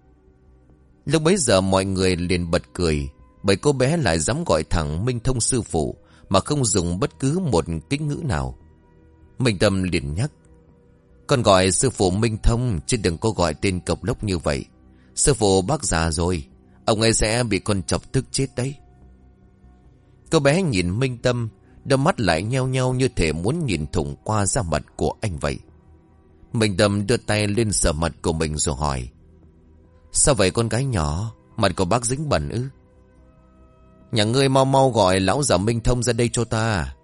Lúc bấy giờ mọi người liền bật cười, bởi cô bé lại dám gọi thẳng Minh Thông sư phụ, mà không dùng bất cứ một kính ngữ nào. Minh Tâm liền nhắc: Con gọi sư phụ Minh Thông, chứ đừng có gọi tên cộc lốc như vậy. Sư phụ bác già rồi, ông ấy sẽ bị con chọc tức chết đấy. Cô bé nhìn Minh Tâm, đôi mắt lại nheo nheo như thể muốn nhìn thủng qua da mặt của anh vậy. Minh Tâm đưa tay lên sờ mặt của mình rồi hỏi: Sao vậy con gái nhỏ, mặt của bác dính bẩn ư? Nhà ngươi mau mau gọi lão già Minh Thông ra đây cho ta.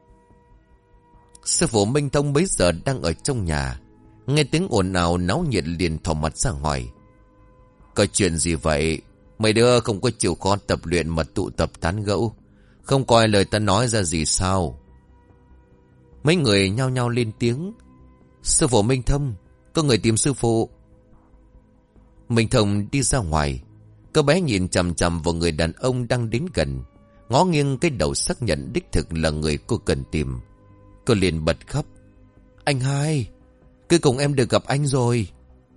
Sư phụ Minh Thông bấy giờ đang ở trong nhà, nghe tiếng ồn ào náo nhiệt liền thò mặt ra hỏi: Có chuyện gì vậy? Mấy đứa không có chịu khó tập luyện mà tụ tập tán gẫu. Không coi lời ta nói ra gì sao? Mấy người nhao nhao lên tiếng. Sư phụ Minh Thông, có người tìm sư phụ. Minh Thông đi ra ngoài. Cô bé nhìn chằm chằm vào người đàn ông đang đến gần, ngó nghiêng cái đầu xác nhận đích thực là người cô cần tìm. Cô liền bật khóc. Anh hai, cuối cùng em được gặp anh rồi.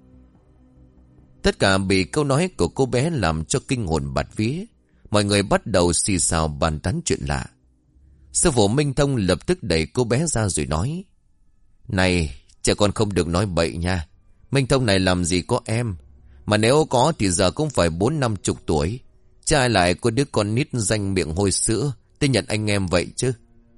Tất cả bị câu nói của cô bé làm cho kinh hồn bạt vía. Mọi người bắt đầu xì xào bàn tán chuyện lạ. Sư phụ Minh Thông lập tức đẩy cô bé ra rồi nói. Này, trẻ con không được nói bậy nha. Minh Thông này làm gì có em. Mà nếu có thì giờ cũng phải bốn năm chục tuổi. Chứ ai lại có đứa con nít danh miệng hôi sữa tên nhận anh em vậy chứ.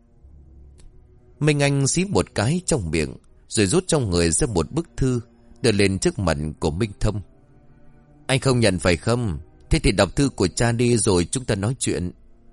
Minh Anh xí một cái trong miệng, rồi rút trong người ra một bức thư, đưa lên trước mặt của Minh Thông. Anh không nhận phải không? Thế thì đọc thư của cha đi rồi chúng ta nói chuyện.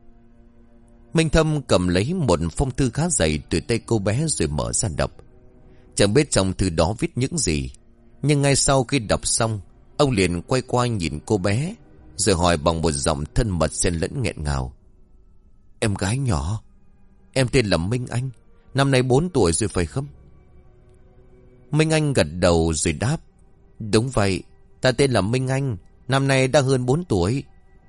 Minh Thông cầm lấy một phong thư khá dày từ tay cô bé rồi mở ra đọc. Chẳng biết trong thư đó viết những gì, nhưng ngay sau khi đọc xong, ông liền quay qua nhìn cô bé, rồi hỏi bằng một giọng thân mật xen lẫn nghẹn ngào. Em gái nhỏ, em tên là Minh Anh, năm nay bốn tuổi rồi phải không? Minh Anh gật đầu rồi đáp. Đúng vậy, ta tên là Minh Anh, năm nay đã hơn bốn tuổi.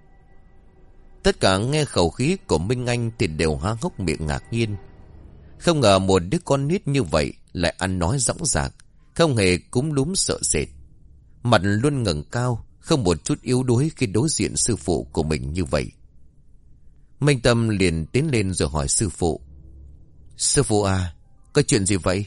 Tất cả nghe khẩu khí của Minh Anh thì đều há hốc miệng ngạc nhiên. Không ngờ một đứa con nít như vậy lại ăn nói dõng dạc, không hề cúm núm sợ sệt. Mặt luôn ngẩng cao, không một chút yếu đuối khi đối diện sư phụ của mình như vậy. Minh Tâm liền tiến lên rồi hỏi sư phụ. Sư phụ à, có chuyện gì vậy?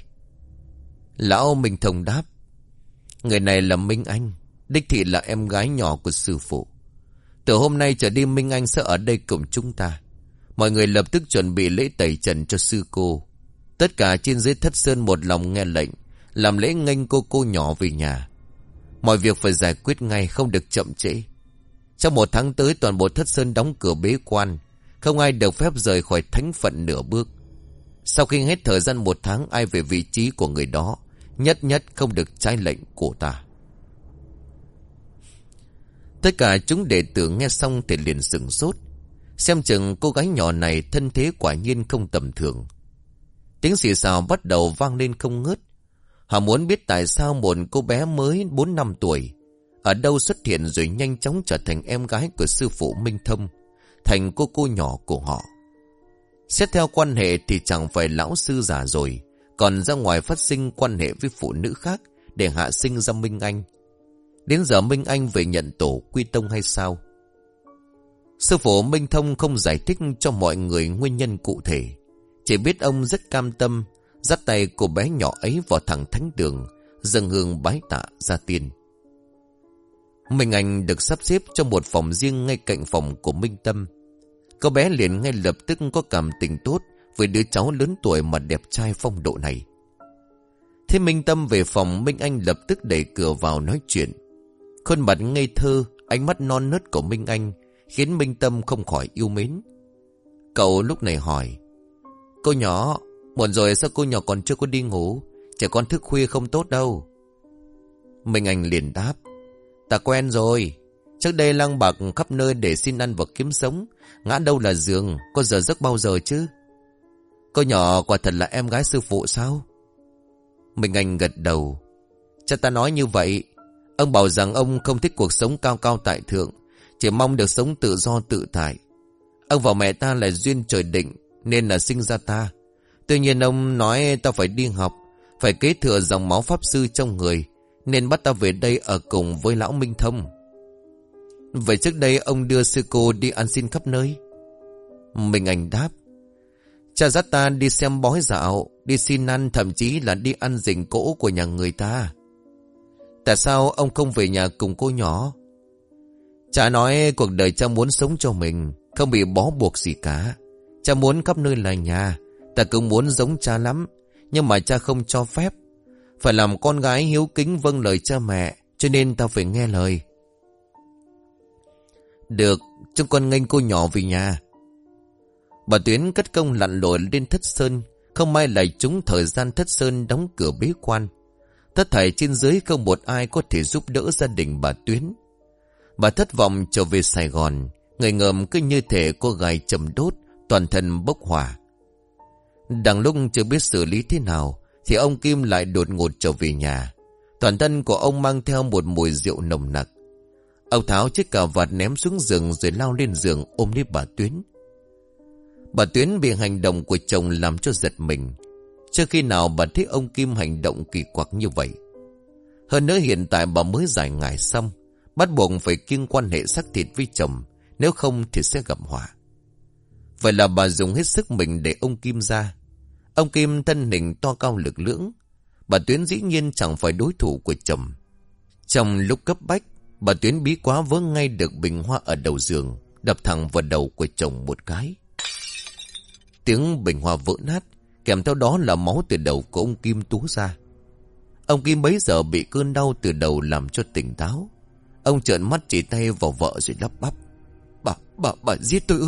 Lão Minh Thông đáp. Người này là Minh Anh, đích thị là em gái nhỏ của sư phụ. Từ hôm nay trở đi Minh Anh sẽ ở đây cùng chúng ta. Mọi người lập tức chuẩn bị lễ tẩy trần cho sư cô. Tất cả trên dưới Thất Sơn một lòng nghe lệnh, làm lễ nghênh cô cô nhỏ về nhà. Mọi việc phải giải quyết ngay, không được chậm trễ. Trong một tháng tới toàn bộ Thất Sơn đóng cửa bế quan, không ai được phép rời khỏi thánh phận nửa bước. Sau khi hết thời gian một tháng, ai về vị trí của người đó, nhất nhất không được trái lệnh của ta. Tất cả chúng đệ tử nghe xong thì liền sửng sốt. Xem chừng cô gái nhỏ này thân thế quả nhiên không tầm thường. Tiếng xì xào bắt đầu vang lên không ngớt. Họ muốn biết tại sao một cô bé mới bốn năm tuổi ở đâu xuất hiện rồi nhanh chóng trở thành em gái của sư phụ Minh Thông, thành cô cô nhỏ của họ. Xét theo quan hệ thì chẳng phải lão sư già rồi, còn ra ngoài phát sinh quan hệ với phụ nữ khác để hạ sinh ra Minh Anh. Đến giờ Minh Anh về nhận tổ quy tông hay sao? Sư phụ Minh Thông không giải thích cho mọi người nguyên nhân cụ thể, chỉ biết ông rất cam tâm dắt tay cô bé nhỏ ấy vào thẳng thánh đường, dâng hương bái tạ gia tiên. Minh Anh được sắp xếp trong một phòng riêng ngay cạnh phòng của Minh Tâm. Cô bé liền ngay lập tức có cảm tình tốt với đứa cháu lớn tuổi mà đẹp trai phong độ này. Thế Minh Tâm về phòng, Minh Anh lập tức đẩy cửa vào nói chuyện. Khuôn mặt ngây thơ, ánh mắt non nớt của Minh Anh khiến Minh Tâm không khỏi yêu mến. Cậu lúc này hỏi. Cô nhỏ, muộn rồi sao cô nhỏ còn chưa có đi ngủ? Trẻ con thức khuya không tốt đâu. Minh Anh liền đáp. Ta quen rồi. Trước đây lang bạc khắp nơi để xin ăn và kiếm sống. Ngã đâu là giường, có giờ giấc bao giờ chứ? Cô nhỏ quả thật là em gái sư phụ sao? Minh Anh gật đầu. Cha ta nói như vậy. Ông bảo rằng ông không thích cuộc sống cao cao tại thượng, chỉ mong được sống tự do tự tại. Ông và mẹ ta là duyên trời định nên là sinh ra ta. Tuy nhiên ông nói ta phải đi học, phải kế thừa dòng máu pháp sư trong người, nên bắt ta về đây ở cùng với lão Minh Thông. Vậy trước đây ông đưa sư cô đi ăn xin khắp nơi? Minh Anh đáp. Cha dắt ta đi xem bói dạo, đi xin ăn, thậm chí là đi ăn rình cỗ của nhà người ta. Tại sao ông không về nhà cùng cô nhỏ? Cha nói cuộc đời cha muốn sống cho mình, không bị bó buộc gì cả. Cha muốn khắp nơi là nhà. Ta cũng muốn giống cha lắm, nhưng mà cha không cho phép. Phải làm con gái hiếu kính vâng lời cha mẹ, cho nên ta phải nghe lời. Được, chúng con nghênh cô nhỏ về nhà. Bà Tuyến cất công lặn lội lên Thất Sơn. Không may lại trúng thời gian Thất Sơn đóng cửa bế quan. Tất thảy trên dưới không một ai có thể giúp đỡ gia đình bà Tuyến. Bà thất vọng trở về Sài Gòn. Người ngợm cứ như thể cô gái chầm đốt, toàn thân bốc hỏa. Đằng lúc chưa biết xử lý thế nào thì ông Kim lại đột ngột trở về nhà. Toàn thân của ông mang theo một mùi rượu nồng nặc. Ông tháo chiếc cà vạt ném xuống giường rồi lao lên giường ôm lấy bà Tuyến. Bà Tuyến bị hành động của chồng làm cho giật mình. Chưa khi nào bà thấy ông Kim hành động kỳ quặc như vậy. Hơn nữa hiện tại bà mới giải ngải xong, bắt buộc phải kiêng quan hệ xác thịt với chồng, nếu không thì sẽ gặp họa. Vậy là bà dùng hết sức mình để ông Kim ra. Ông Kim thân hình to cao lực lưỡng, bà Tuyến dĩ nhiên chẳng phải đối thủ của chồng. Trong lúc cấp bách, bà Tuyến bí quá vớ ngay được bình hoa ở đầu giường, đập thẳng vào đầu của chồng một cái. Tiếng bình hoa vỡ nát, kèm theo đó là máu từ đầu của ông Kim túa ra. Ông Kim bấy giờ bị cơn đau từ đầu làm cho tỉnh táo. Ông trợn mắt chỉ tay vào vợ rồi lắp bắp: Bà, bà, bà giết tôi ư?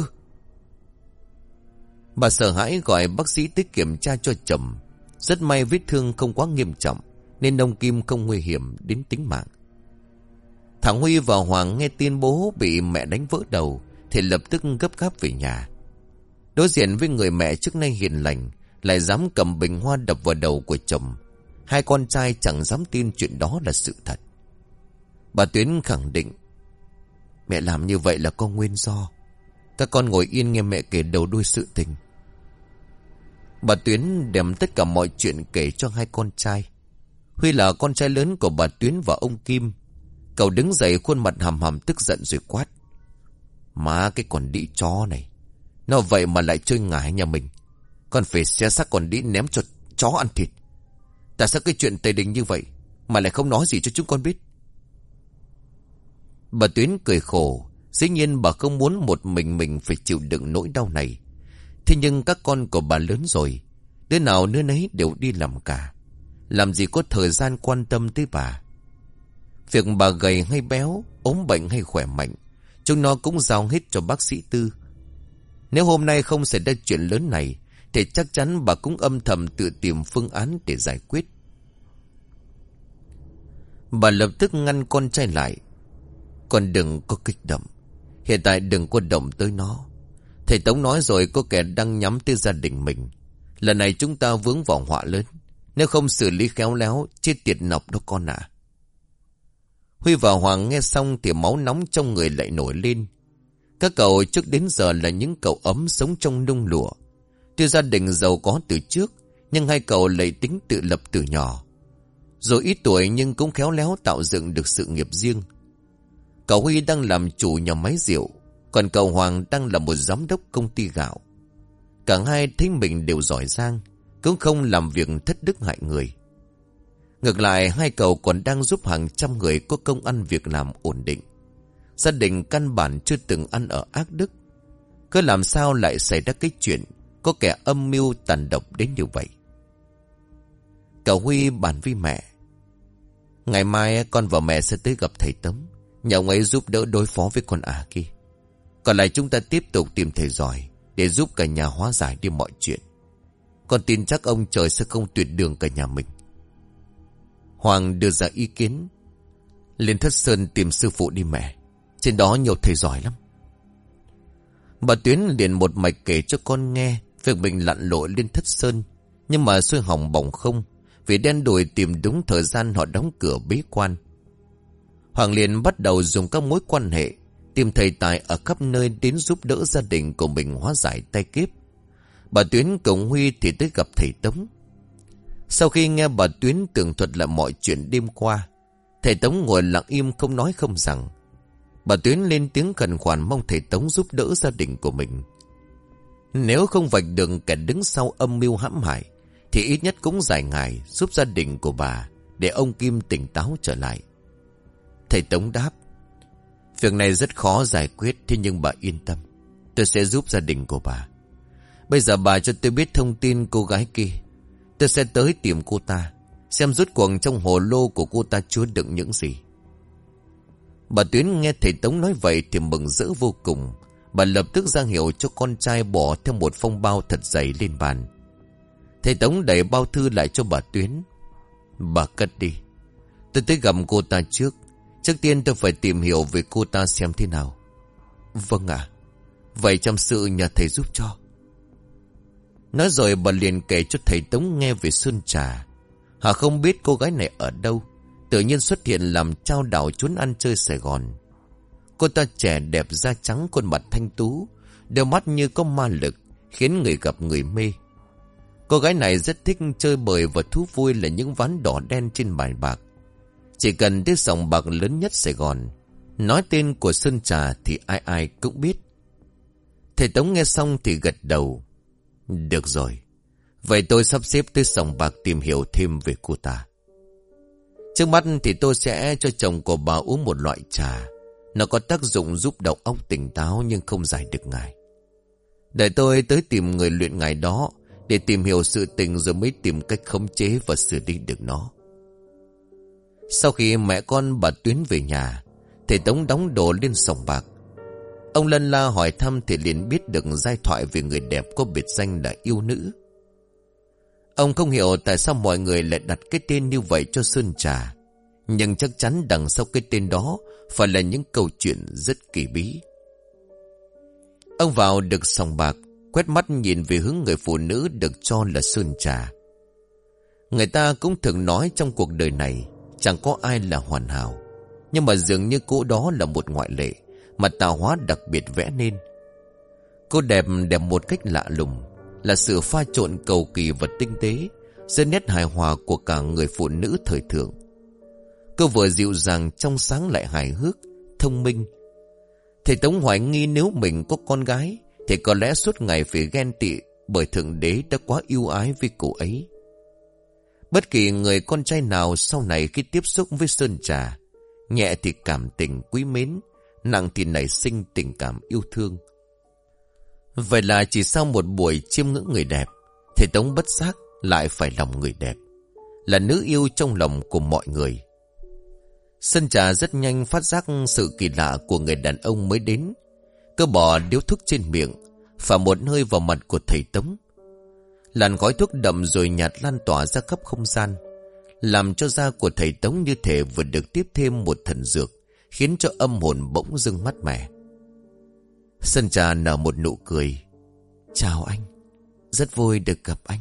Bà sợ hãi gọi bác sĩ tới kiểm tra cho chồng. Rất may vết thương không quá nghiêm trọng, nên ông Kim không nguy hiểm đến tính mạng. Thằng Huy và Hoàng nghe tin bố bị mẹ đánh vỡ đầu thì lập tức gấp gáp về nhà. Đối diện với người mẹ trước nay hiền lành, lại dám cầm bình hoa đập vào đầu của chồng, hai con trai chẳng dám tin chuyện đó là sự thật. Bà Tuyến khẳng định: Mẹ làm như vậy là có nguyên do. Các con ngồi yên nghe mẹ kể đầu đuôi sự tình. Bà Tuyến đem tất cả mọi chuyện kể cho hai con trai. Huy là con trai lớn của bà Tuyến và ông Kim. Cậu đứng dậy khuôn mặt hầm hầm tức giận rồi quát: Má cái con đĩ chó này, nó vậy mà lại chơi ngải nhà mình. Con phải xé xác con đĩ ném cho chó ăn thịt. Tại sao cái chuyện tày đình như vậy mà lại không nói gì cho chúng con biết? Bà Tuyến cười khổ. Dĩ nhiên bà không muốn một mình mình phải chịu đựng nỗi đau này. Thế nhưng các con của bà lớn rồi, đứa nào đứa nấy đều đi làm cả, làm gì có thời gian quan tâm tới bà. Việc bà gầy hay béo, ốm bệnh hay khỏe mạnh, chúng nó cũng giao hết cho bác sĩ Tư. Nếu hôm nay không xảy ra chuyện lớn này thì chắc chắn bà cũng âm thầm tự tìm phương án để giải quyết. Bà lập tức ngăn con trai lại: Con đừng có kích động. Hiện tại đừng có động tới nó. Thầy Tống nói rồi, có kẻ đang nhắm tới gia đình mình. Lần này chúng ta vướng vào họa lớn. Nếu không xử lý khéo léo, chết tiệt nọc đó con ạ. Huy và Hoàng nghe xong thì máu nóng trong người lại nổi lên. Các cậu trước đến giờ là những cậu ấm sống trong nung lụa. Tuy gia đình giàu có từ trước, nhưng hai cậu lại tính tự lập từ nhỏ. Dù ít tuổi nhưng cũng khéo léo tạo dựng được sự nghiệp riêng. Cậu Huy đang làm chủ nhà máy rượu, còn cậu Hoàng đang là một giám đốc công ty gạo. Cả hai thấy mình đều giỏi giang, cũng không làm việc thất đức hại người. Ngược lại, hai cậu còn đang giúp hàng trăm người có công ăn việc làm ổn định. Gia đình căn bản chưa từng ăn ở ác đức. Cứ làm sao lại xảy ra cái chuyện có kẻ âm mưu tàn độc đến như vậy? Cậu Huy bàn với mẹ: Ngày mai con và mẹ sẽ tới gặp thầy Tống, nhờ ông ấy giúp đỡ đối phó với con ả kia. Còn lại chúng ta tiếp tục tìm thầy giỏi để giúp cả nhà hóa giải đi mọi chuyện. Con tin chắc ông trời sẽ không tuyệt đường cả nhà mình. Hoàng đưa ra ý kiến: Lên Thất Sơn tìm sư phụ đi mẹ, trên đó nhiều thầy giỏi lắm. Bà Tuyến liền một mạch kể cho con nghe việc mình lặn lội lên Thất Sơn, nhưng mà xuôi hỏng bỏng không, vì đen đủi tìm đúng thời gian họ đóng cửa bế quan. Hoàng liền bắt đầu dùng các mối quan hệ tìm thầy tài ở khắp nơi đến giúp đỡ gia đình của mình hóa giải tai kiếp. Bà Tuyến cùng Huy thì tới gặp thầy Tống. Sau khi nghe bà Tuyến tường thuật lại mọi chuyện đêm qua, thầy Tống ngồi lặng im không nói không rằng. Bà Tuyến lên tiếng khẩn khoản mong thầy Tống giúp đỡ gia đình của mình. Nếu không vạch được kẻ đứng sau âm mưu hãm hại, thì ít nhất cũng giải ngài giúp gia đình của bà, để ông Kim tỉnh táo trở lại. Thầy Tống đáp: Việc này rất khó giải quyết, thế nhưng bà yên tâm, tôi sẽ giúp gia đình của bà. Bây giờ bà cho tôi biết thông tin cô gái kia, tôi sẽ tới tìm cô ta, xem rốt cuộc trong hồ lô của cô ta chứa đựng những gì. Bà Tuyến nghe thầy Tống nói vậy thì mừng rỡ vô cùng. Bà lập tức ra hiệu cho con trai bỏ theo một phong bao thật dày lên bàn. Thầy Tống đẩy bao thư lại cho bà Tuyến: Bà cất đi, tôi tới gặp cô ta trước. Trước tiên tôi phải tìm hiểu về cô ta xem thế nào. Vâng ạ. Vậy chăm sự nhờ thầy giúp cho. Nói rồi bà liền kể cho thầy Tống nghe về Sơn Trà. Hà không biết cô gái này ở đâu, tự nhiên xuất hiện làm trao đảo trốn ăn chơi Sài Gòn. Cô ta trẻ đẹp, da trắng, khuôn mặt thanh tú, đôi mắt như có ma lực, khiến người gặp người mê. Cô gái này rất thích chơi bời và thú vui là những ván đỏ đen trên bàn bạc. Chỉ cần tới sòng bạc lớn nhất Sài Gòn, nói tên của Sơn Trà thì ai ai cũng biết. Thầy Tống nghe xong thì gật đầu. Được rồi, vậy tôi sắp xếp tới sòng bạc tìm hiểu thêm về cô ta. Trước mắt thì tôi sẽ cho chồng của bà uống một loại trà. Nó có tác dụng giúp đầu óc tỉnh táo nhưng không giải được ngài. Để tôi tới tìm người luyện ngài đó để tìm hiểu sự tình rồi mới tìm cách khống chế và xử lý được nó. Sau khi mẹ con bà Tuyến về nhà, thầy Tống đóng đồ lên sòng bạc. Ông lân la hỏi thăm thì liền biết được giai thoại về người đẹp có biệt danh là yêu nữ. Ông không hiểu tại sao mọi người lại đặt cái tên như vậy cho Sơn Trà, nhưng chắc chắn đằng sau cái tên đó phải là những câu chuyện rất kỳ bí. Ông vào được sòng bạc, quét mắt nhìn về hướng người phụ nữ được cho là Sơn Trà. Người ta cũng thường nói trong cuộc đời này chẳng có ai là hoàn hảo, nhưng mà dường như cô đó là một ngoại lệ mà tạo hóa đặc biệt vẽ nên. Cô đẹp đẹp một cách lạ lùng, là sự pha trộn cầu kỳ và tinh tế giữa nét hài hòa của cả người phụ nữ thời thượng. Cô vừa dịu dàng, trong sáng lại hài hước, thông minh. Thầy Tống hoài nghi nếu mình có con gái thì có lẽ suốt ngày phải ghen tị bởi Thượng Đế đã quá yêu ái với cô ấy. Bất kỳ người con trai nào sau này khi tiếp xúc với Sơn Trà, nhẹ thì cảm tình quý mến, nặng thì nảy sinh tình cảm yêu thương. Vậy là chỉ sau một buổi chiêm ngưỡng người đẹp, thầy Tống bất giác lại phải lòng người đẹp, là nữ yêu trong lòng của mọi người. Sơn Trà rất nhanh phát giác sự kỳ lạ của người đàn ông mới đến. Cô bỏ điếu thuốc trên miệng, phả một hơi vào mặt của thầy Tống. Làn khói thuốc đậm rồi nhạt lan tỏa ra khắp không gian, làm cho da của thầy Tống như thể vừa được tiếp thêm một thần dược, khiến cho âm hồn bỗng dưng mát mẻ. Sơn Trà nở một nụ cười. Chào anh, rất vui được gặp anh.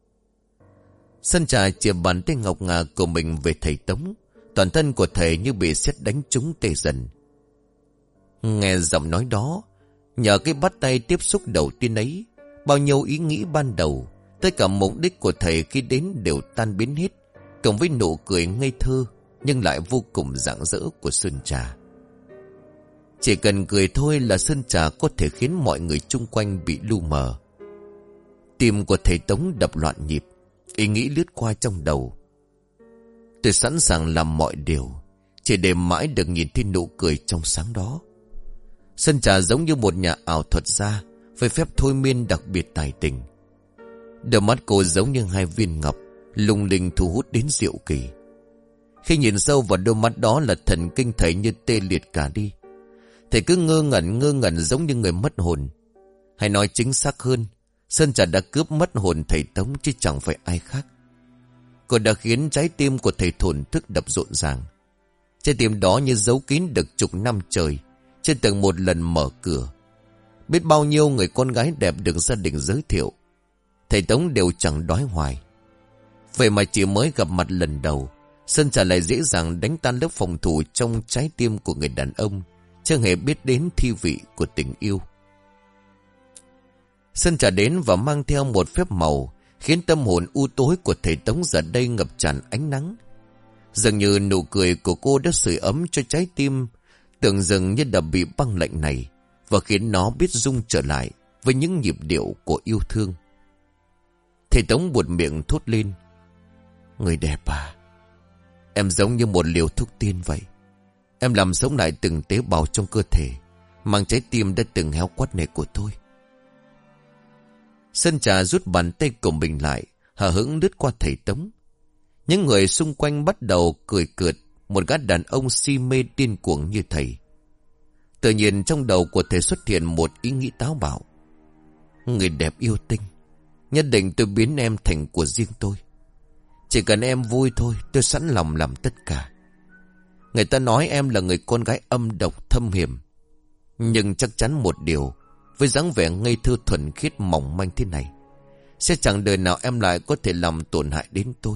Sơn Trà chìa bàn tay ngọc ngà của mình về thầy Tống. Toàn thân của thầy như bị sét đánh trúng tê dần. Nghe giọng nói đó, nhờ cái bắt tay tiếp xúc đầu tiên ấy, bao nhiêu ý nghĩ ban đầu, tất cả mục đích của thầy khi đến đều tan biến hết, cộng với nụ cười ngây thơ nhưng lại vô cùng rạng rỡ của Sơn Trà. Chỉ cần cười thôi là Sơn Trà có thể khiến mọi người chung quanh bị lu mờ. Tim của thầy Tống đập loạn nhịp, ý nghĩ lướt qua trong đầu. Tôi sẵn sàng làm mọi điều, chỉ để mãi được nhìn thấy nụ cười trong sáng đó. Sơn Trà giống như một nhà ảo thuật gia với phép thôi miên đặc biệt tài tình. Đôi mắt cô giống như hai viên ngọc, lung linh thu hút đến diệu kỳ. Khi nhìn sâu vào đôi mắt đó là thần kinh thầy như tê liệt cả đi. Thầy cứ ngơ ngẩn ngơ ngẩn giống như người mất hồn. Hay nói chính xác hơn, Sơn Trà đã cướp mất hồn thầy Tống chứ chẳng phải ai khác. Cô đã khiến trái tim của thầy thổn thức đập rộn ràng. Trái tim đó như giấu kín được chục năm trời, chưa từng một lần mở cửa. Biết bao nhiêu người con gái đẹp được gia đình giới thiệu, thầy Tống đều chẳng đói hoài. Vậy mà chỉ mới gặp mặt lần đầu, Sơn Trà lại dễ dàng đánh tan lớp phòng thủ trong trái tim của người đàn ông, chưa hề biết đến thi vị của tình yêu. Sơn Trà đến và mang theo một phép màu, khiến tâm hồn u tối của thầy Tống giờ đây ngập tràn ánh nắng. Dường như nụ cười của cô đã sưởi ấm cho trái tim tưởng dường như đã bị băng lạnh này, và khiến nó biết rung trở lại với những nhịp điệu của yêu thương. Thầy Tống buột miệng thốt lên. Người đẹp à, em giống như một liều thuốc tiên vậy. Em làm sống lại từng tế bào trong cơ thể, mang trái tim đã từng héo quắt này của tôi. Sơn Trà rút bàn tay của mình lại, hờ hững lướt qua thầy Tống. Những người xung quanh bắt đầu cười cợt một gã đàn ông si mê điên cuồng như thầy. Tự nhiên trong đầu của thầy xuất hiện một ý nghĩ táo bạo. Người đẹp yêu tinh, nhất định tôi biến em thành của riêng tôi. Chỉ cần em vui thôi, tôi sẵn lòng làm tất cả. Người ta nói em là người con gái âm độc thâm hiểm. Nhưng chắc chắn một điều, với dáng vẻ ngây thơ thuần khiết mỏng manh thế này, sẽ chẳng đời nào em lại có thể làm tổn hại đến tôi.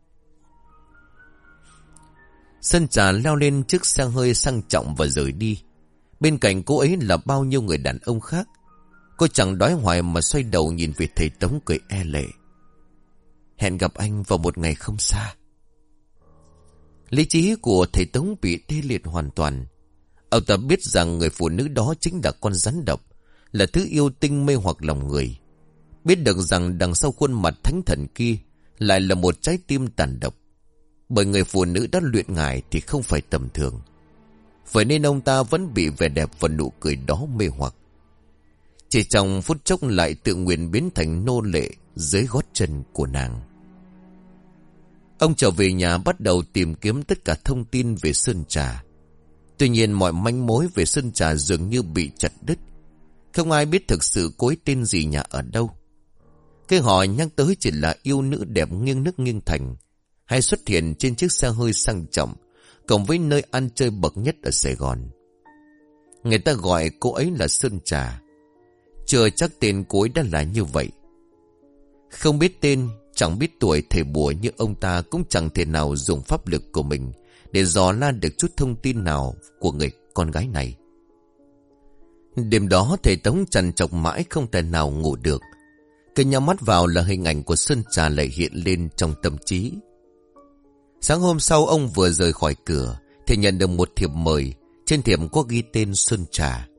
Sơn Trà leo lên chiếc xe hơi sang trọng và rời đi. Bên cạnh cô ấy là bao nhiêu người đàn ông khác. Cô chẳng đói hoài mà xoay đầu nhìn về thầy Tống cười e lệ. Hẹn gặp anh vào một ngày không xa. Lý trí của thầy Tống bị tê liệt hoàn toàn. Ông ta biết rằng người phụ nữ đó chính là con rắn độc, là thứ yêu tinh mê hoặc lòng người. Biết được rằng đằng sau khuôn mặt thánh thần kia lại là một trái tim tàn độc. Bởi người phụ nữ đã luyện ngài thì không phải tầm thường. Vậy nên ông ta vẫn bị vẻ đẹp và nụ cười đó mê hoặc. Chỉ trong phút chốc lại tự nguyện biến thành nô lệ dưới gót chân của nàng. Ông trở về nhà bắt đầu tìm kiếm tất cả thông tin về Sơn Trà. Tuy nhiên mọi manh mối về Sơn Trà dường như bị chặt đứt. Không ai biết thực sự cô ấy tên gì, nhà ở đâu. Cái họ nhắc tới chỉ là yêu nữ đẹp nghiêng nước nghiêng thành, hay xuất hiện trên chiếc xe hơi sang trọng, cộng với nơi ăn chơi bậc nhất ở Sài Gòn. Người ta gọi cô ấy là Sơn Trà. Chưa chắc tên cô ấy đã là như vậy. Không biết tên, chẳng biết tuổi, thầy bùa như ông ta cũng chẳng thể nào dùng pháp lực của mình để dò la được chút thông tin nào của người con gái này. Đêm đó thầy Tống trằn trọc mãi không thể nào ngủ được. Cứ nhắm mắt vào là hình ảnh của Sơn Trà lại hiện lên trong tâm trí. Sáng hôm sau ông vừa rời khỏi cửa thì nhận được một thiệp mời. Trên thiệp có ghi tên Sơn Trà.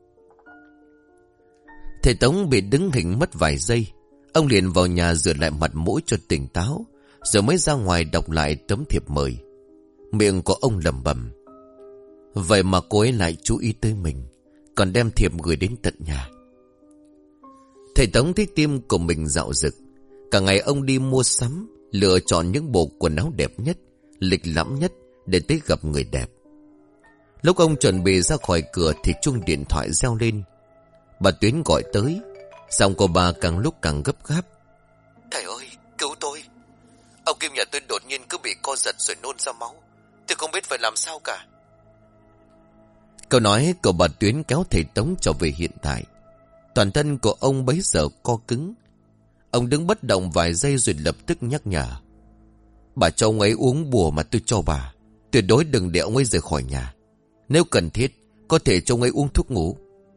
Thầy Tống bị đứng hình mất vài giây. Ông liền vào nhà rửa lại mặt mũi cho tỉnh táo, rồi mới ra ngoài đọc lại tấm thiệp mời. Miệng của ông lẩm bẩm: vậy mà cô ấy lại chú ý tới mình, còn đem thiệp gửi đến tận nhà. Thầy Tống thấy tim của mình dạo dực. Cả ngày ông đi mua sắm, lựa chọn những bộ quần áo đẹp nhất, lịch lãm nhất để tới gặp người đẹp. Lúc ông chuẩn bị ra khỏi cửa thì chuông điện thoại reo lên. Bà Tuyến gọi tới. Giọng của bà càng lúc càng gấp gáp. Thầy ơi, cứu tôi. Ông Kim nhà tôi đột nhiên cứ bị co giật rồi nôn ra máu. Tôi không biết phải làm sao cả. Câu nói của bà Tuyến kéo thầy Tống trở về hiện tại. Toàn thân của ông bấy giờ co cứng. Ông đứng bất động vài giây rồi lập tức nhắc nhở: bà cho ông ấy uống bùa mà tôi cho bà. Tuyệt đối đừng để ông ấy rời khỏi nhà. Nếu cần thiết, có thể cho ông ấy uống thuốc ngủ.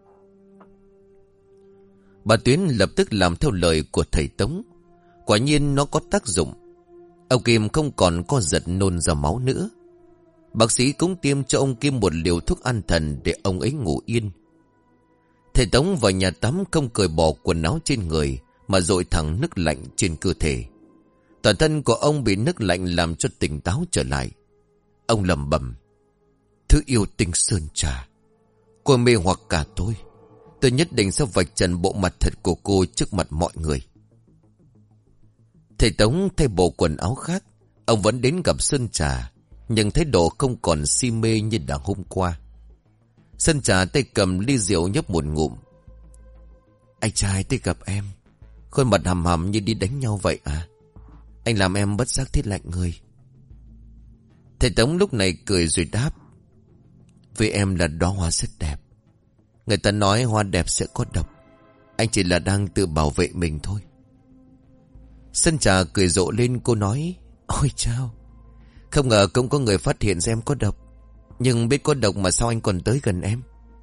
Bà Tuyến lập tức làm theo lời của thầy Tống. Quả nhiên nó có tác dụng. Ông Kim không còn co giật nôn ra máu nữa. Bác sĩ cũng tiêm cho ông Kim một liều thuốc an thần để ông ấy ngủ yên. Thầy Tống vào nhà tắm không cởi bỏ quần áo trên người mà dội thẳng nước lạnh trên cơ thể. Toàn thân của ông bị nước lạnh làm cho tỉnh táo trở lại. Ông lẩm bẩm: thứ yêu tinh Sơn Trà, cô mê hoặc cả tôi. Tôi nhất định sẽ vạch trần bộ mặt thật của cô trước mặt mọi người. Thầy Tống thay bộ quần áo khác. Ông vẫn đến gặp Sơn Trà, nhưng thái độ không còn si mê như đã hôm qua. Sơn Trà tay cầm ly rượu nhấp một ngụm. Anh trai tới gặp em, khuôn mặt hầm hầm như đi đánh nhau vậy à? Anh làm em bất giác thiết lạnh người. Thầy Tống lúc này cười rồi đáp: với em là đóa hoa rất đẹp. Người ta nói hoa đẹp sẽ có độc. Anh chỉ là đang tự bảo vệ mình thôi. Sơn Trà cười rộ lên. Cô nói: ôi chao, không ngờ cũng có người phát hiện ra em có độc. Nhưng biết có độc mà sao anh còn tới gần em?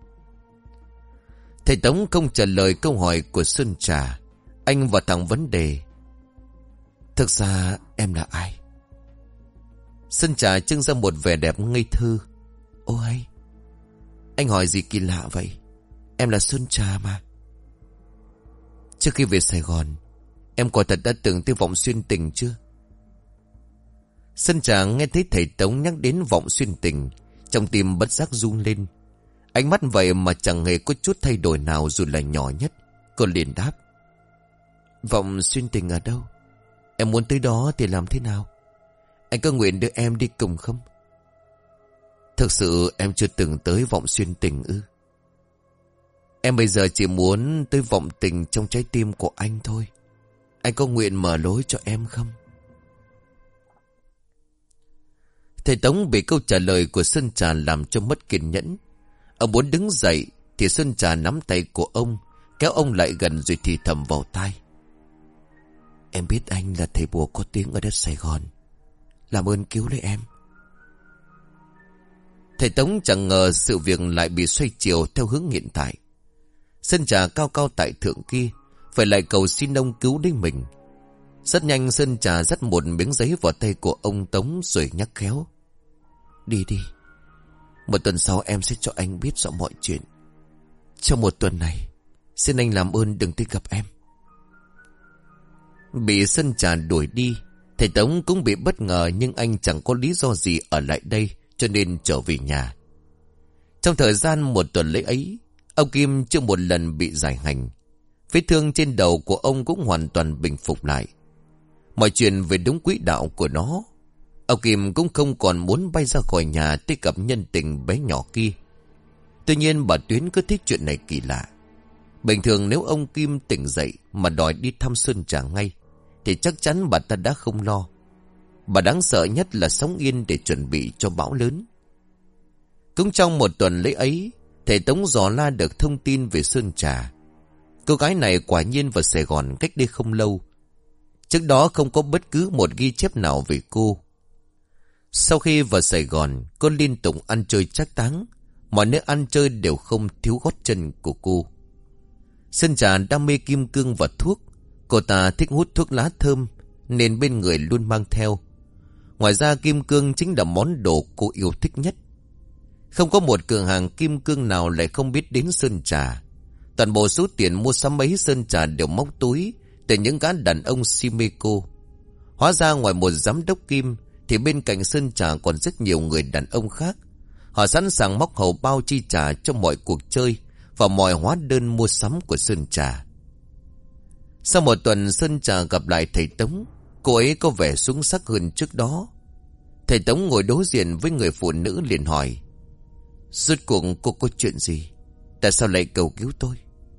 Thầy Tống không trả lời câu hỏi của Sơn Trà. Anh vào thẳng vấn đề: thực ra em là ai? Sơn Trà trưng ra một vẻ đẹp ngây thơ. Ôi, anh hỏi gì kỳ lạ vậy? Em là Sơn Trà mà. Trước khi về Sài Gòn, em quả thật đã từng tới Vọng Xuyên Tình chưa? Sơn Trà nghe thấy thầy Tống nhắc đến Vọng Xuyên Tình, trong tim bất giác run lên. Ánh mắt vậy mà chẳng hề có chút thay đổi nào dù là nhỏ nhất. Cô liền đáp: Vọng Xuyên Tình ở đâu? Em muốn tới đó thì làm thế nào? Anh có nguyện đưa em đi cùng không? Thực sự em chưa từng tới Vọng Xuyên Tình ư? Em bây giờ chỉ muốn tới vọng tình trong trái tim của anh thôi. Anh có nguyện mở lối cho em không? Thầy Tống bị câu trả lời của Sơn Trà làm cho mất kiên nhẫn. Ông muốn đứng dậy thì Sơn Trà nắm tay của ông, kéo ông lại gần rồi thì thầm vào tai. Em biết anh là thầy bùa có tiếng ở đất Sài Gòn. Làm ơn cứu lấy em. Thầy Tống chẳng ngờ sự việc lại bị xoay chiều theo hướng hiện tại. Sơn Trà cao cao tại thượng kia phải lại cầu xin ông cứu lấy mình. Rất nhanh Sơn Trà dắt một miếng giấy vào tay của ông Tống rồi nhắc khéo. Đi đi. Một tuần sau em sẽ cho anh biết rõ mọi chuyện. Trong một tuần này, xin anh làm ơn đừng tới gặp em. Bị Sơn Trà đuổi đi, thầy Tống cũng bị bất ngờ, nhưng anh chẳng có lý do gì ở lại đây, cho nên trở về nhà. Trong thời gian một tuần lễ ấy, ông Kim chưa một lần bị giải hành. Vết thương trên đầu của ông cũng hoàn toàn bình phục lại. Mọi chuyện về đúng quỹ đạo của nó. Ông Kim cũng không còn muốn bay ra khỏi nhà tới gặp nhân tình bé nhỏ kia. Tuy nhiên bà Tuyến cứ thích chuyện này kỳ lạ. Bình thường nếu ông Kim tỉnh dậy mà đòi đi thăm Sơn Trà ngay, thì chắc chắn bà ta đã không lo. Bà đáng sợ nhất là sống yên để chuẩn bị cho bão lớn. Cũng trong một tuần lễ ấy, thầy Tống dò la được thông tin về Sơn Trà. Cô gái này quả nhiên vào Sài Gòn cách đây không lâu. Trước đó không có bất cứ một ghi chép nào về cô. Sau khi vào Sài Gòn, cô liên tục ăn chơi trác táng. Mọi nơi ăn chơi đều không thiếu gót chân của cô. Sơn Trà đam mê kim cương và thuốc. Cô ta thích hút thuốc lá thơm nên bên người luôn mang theo. Ngoài ra kim cương chính là món đồ cô yêu thích nhất. Không có một cửa hàng kim cương nào lại không biết đến Sơn Trà. Toàn bộ số tiền mua sắm ấy Sơn Trà đều móc túi từ những gã đàn ông si mê cô. Hóa ra ngoài một giám đốc Kim thì bên cạnh Sơn Trà còn rất nhiều người đàn ông khác. Họ sẵn sàng móc hầu bao chi trả cho mọi cuộc chơi và mọi hóa đơn mua sắm của Sơn Trà. Sau một tuần Sơn Trà gặp lại thầy Tống. Cô ấy có vẻ xuống sắc hơn trước đó. Thầy Tống ngồi đối diện với người phụ nữ liền hỏi. Rốt cuộc cô có chuyện gì? Tại sao lại cầu cứu tôi?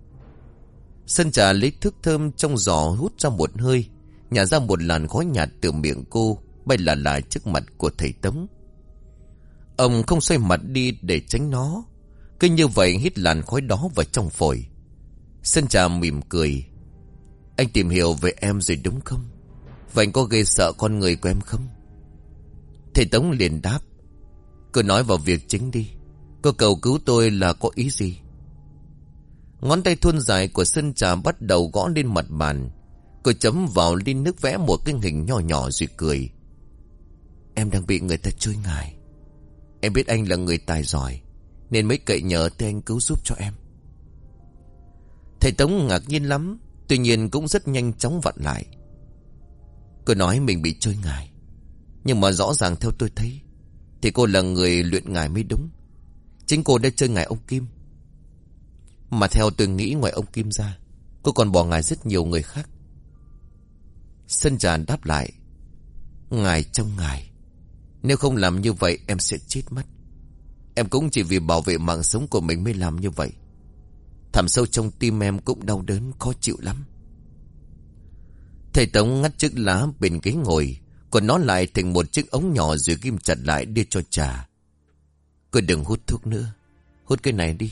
Sơn Trà lấy thuốc thơm trong giỏ hút ra một hơi, nhả ra một làn khói nhạt từ miệng cô, bay là lại trước mặt của thầy Tống. Ông không xoay mặt đi để tránh nó, cứ như vậy hít làn khói đó vào trong phổi. Sơn Trà mỉm cười. Anh tìm hiểu về em rồi đúng không? Vậy anh có gây sợ con người của em không? Thầy Tống liền đáp. Cứ nói vào việc chính đi. Cô cầu cứu tôi là có ý gì? Ngón tay thon dài của Sơn Trà bắt đầu gõ lên mặt bàn. Cô chấm vào ly nước vẽ một cái hình nhỏ nhỏ rồi cười. Em đang bị người ta chơi ngải. Em biết anh là người tài giỏi nên mới cậy nhờ tới anh cứu giúp cho em. Thầy Tống ngạc nhiên lắm, tuy nhiên cũng rất nhanh chóng vặn lại. Cô nói mình bị chơi ngải, nhưng mà rõ ràng theo tôi thấy thì cô là người luyện ngải mới đúng. Chính cô đã chơi ngải ông Kim. Mà theo tôi nghĩ ngoài ông Kim ra, cô còn bỏ ngải rất nhiều người khác. Sơn Trà đáp lại. Ngải trong ngải. Nếu không làm như vậy em sẽ chết mất. Em cũng chỉ vì bảo vệ mạng sống của mình mới làm như vậy. Thẳm sâu trong tim em cũng đau đớn khó chịu lắm. Thầy Tống ngắt chiếc lá bên ghế ngồi, còn nó lại thành một chiếc ống nhỏ rồi ghim chặt lại đưa cho Trà. Cô đừng hút thuốc nữa, hút cái này đi.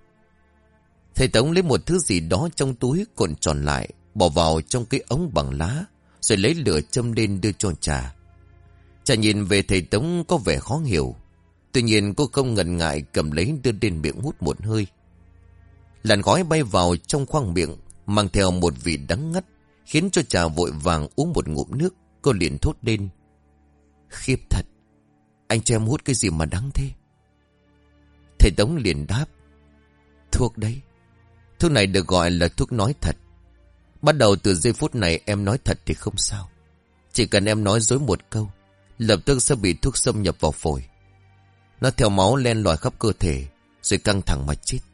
Thầy Tống lấy một thứ gì đó trong túi cuộn tròn lại, bỏ vào trong cái ống bằng lá, rồi lấy lửa châm lên đưa cho Trà. Trà nhìn về thầy Tống có vẻ khó hiểu. Tuy nhiên cô không ngần ngại cầm lấy đưa lên miệng hút một hơi. Làn khói bay vào trong khoang miệng, mang theo một vị đắng ngắt, khiến cho Trà vội vàng uống một ngụm nước. Cô liền thốt lên. Khiếp thật, anh cho em hút cái gì mà đắng thế? Thầy Tống liền đáp. Thuốc đấy. Thuốc này được gọi là thuốc nói thật. Bắt đầu từ giây phút này em nói thật thì không sao. Chỉ cần em nói dối một câu, lập tức sẽ bị thuốc xâm nhập vào phổi. Nó theo máu len lỏi khắp cơ thể, rồi căng thẳng mà chết.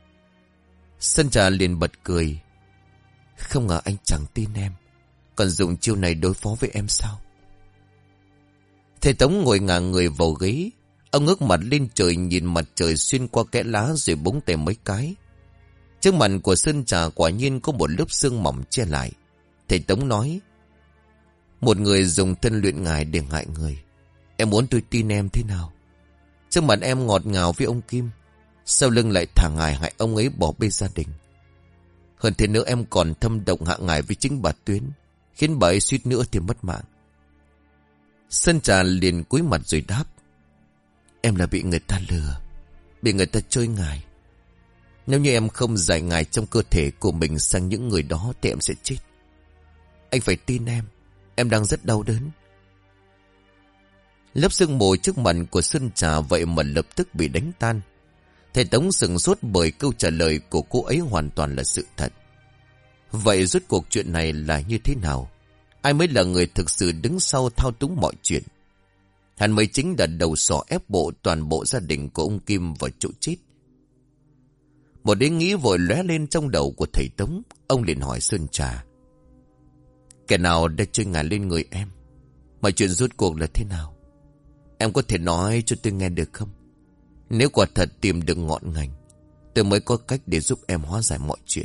Sơn Trà liền bật cười. Không ngờ anh chẳng tin em, còn dùng chiêu này đối phó với em sao? Thầy Tống ngồi ngả người vào ghế. Ông ngước mặt lên trời nhìn mặt trời xuyên qua kẽ lá rồi búng tay mấy cái. Trước mặt của Sơn Trà quả nhiên có một lớp sương mỏng che lại. Thầy Tống nói. Một người dùng thân luyện ngải để hại người. Em muốn tôi tin em thế nào? Trước mặt em ngọt ngào với ông Kim, sau lưng lại thả ngài hại ông ấy bỏ bê gia đình. Hơn thế nữa em còn thâm độc hạ ngài với chính bà Tuyến, khiến bà ấy suýt nữa thì mất mạng. Sơn Trà liền cúi mặt rồi đáp. Em là bị người ta lừa, bị người ta chơi ngài. Nếu như em không giải ngài trong cơ thể của mình sang những người đó thì em sẽ chết. Anh phải tin em, em đang rất đau đớn. Lớp sương mù trước mặt của Sơn Trà vậy mà lập tức bị đánh tan. Thầy Tống sửng sốt bởi câu trả lời của cô ấy hoàn toàn là sự thật. Vậy rốt cuộc chuyện này là như thế nào? Ai mới là người thực sự đứng sau thao túng mọi chuyện? Hắn mới chính là đầu sỏ ép bộ toàn bộ gia đình của ông Kim vào chỗ chết. Một ý nghĩ vội lóe lên trong đầu của thầy Tống. Ông liền hỏi Sơn Trà. Kẻ nào đã chơi ngài lên người em? Mọi chuyện rốt cuộc là thế nào? Em có thể nói cho tôi nghe được không? Nếu quả thật tìm được ngọn ngành, tôi mới có cách để giúp em hóa giải mọi chuyện.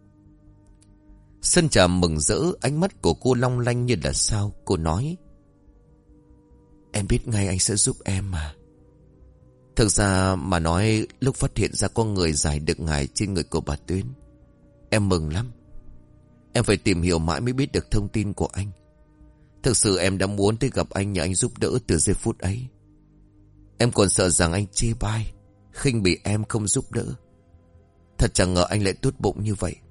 Sơn Trà mừng rỡ, ánh mắt của cô long lanh như là sao. Cô nói. Em biết ngay anh sẽ giúp em mà. Thực ra mà nói, lúc phát hiện ra có người giải được ngài trên người của bà Tuyến, em mừng lắm. Em phải tìm hiểu mãi mới biết được thông tin của anh. Thực sự em đã muốn tới gặp anh nhờ anh giúp đỡ từ giây phút ấy. Em còn sợ rằng anh chê bai, khinh bỉ em không giúp đỡ. Thật chẳng ngờ anh lại tốt bụng như vậy.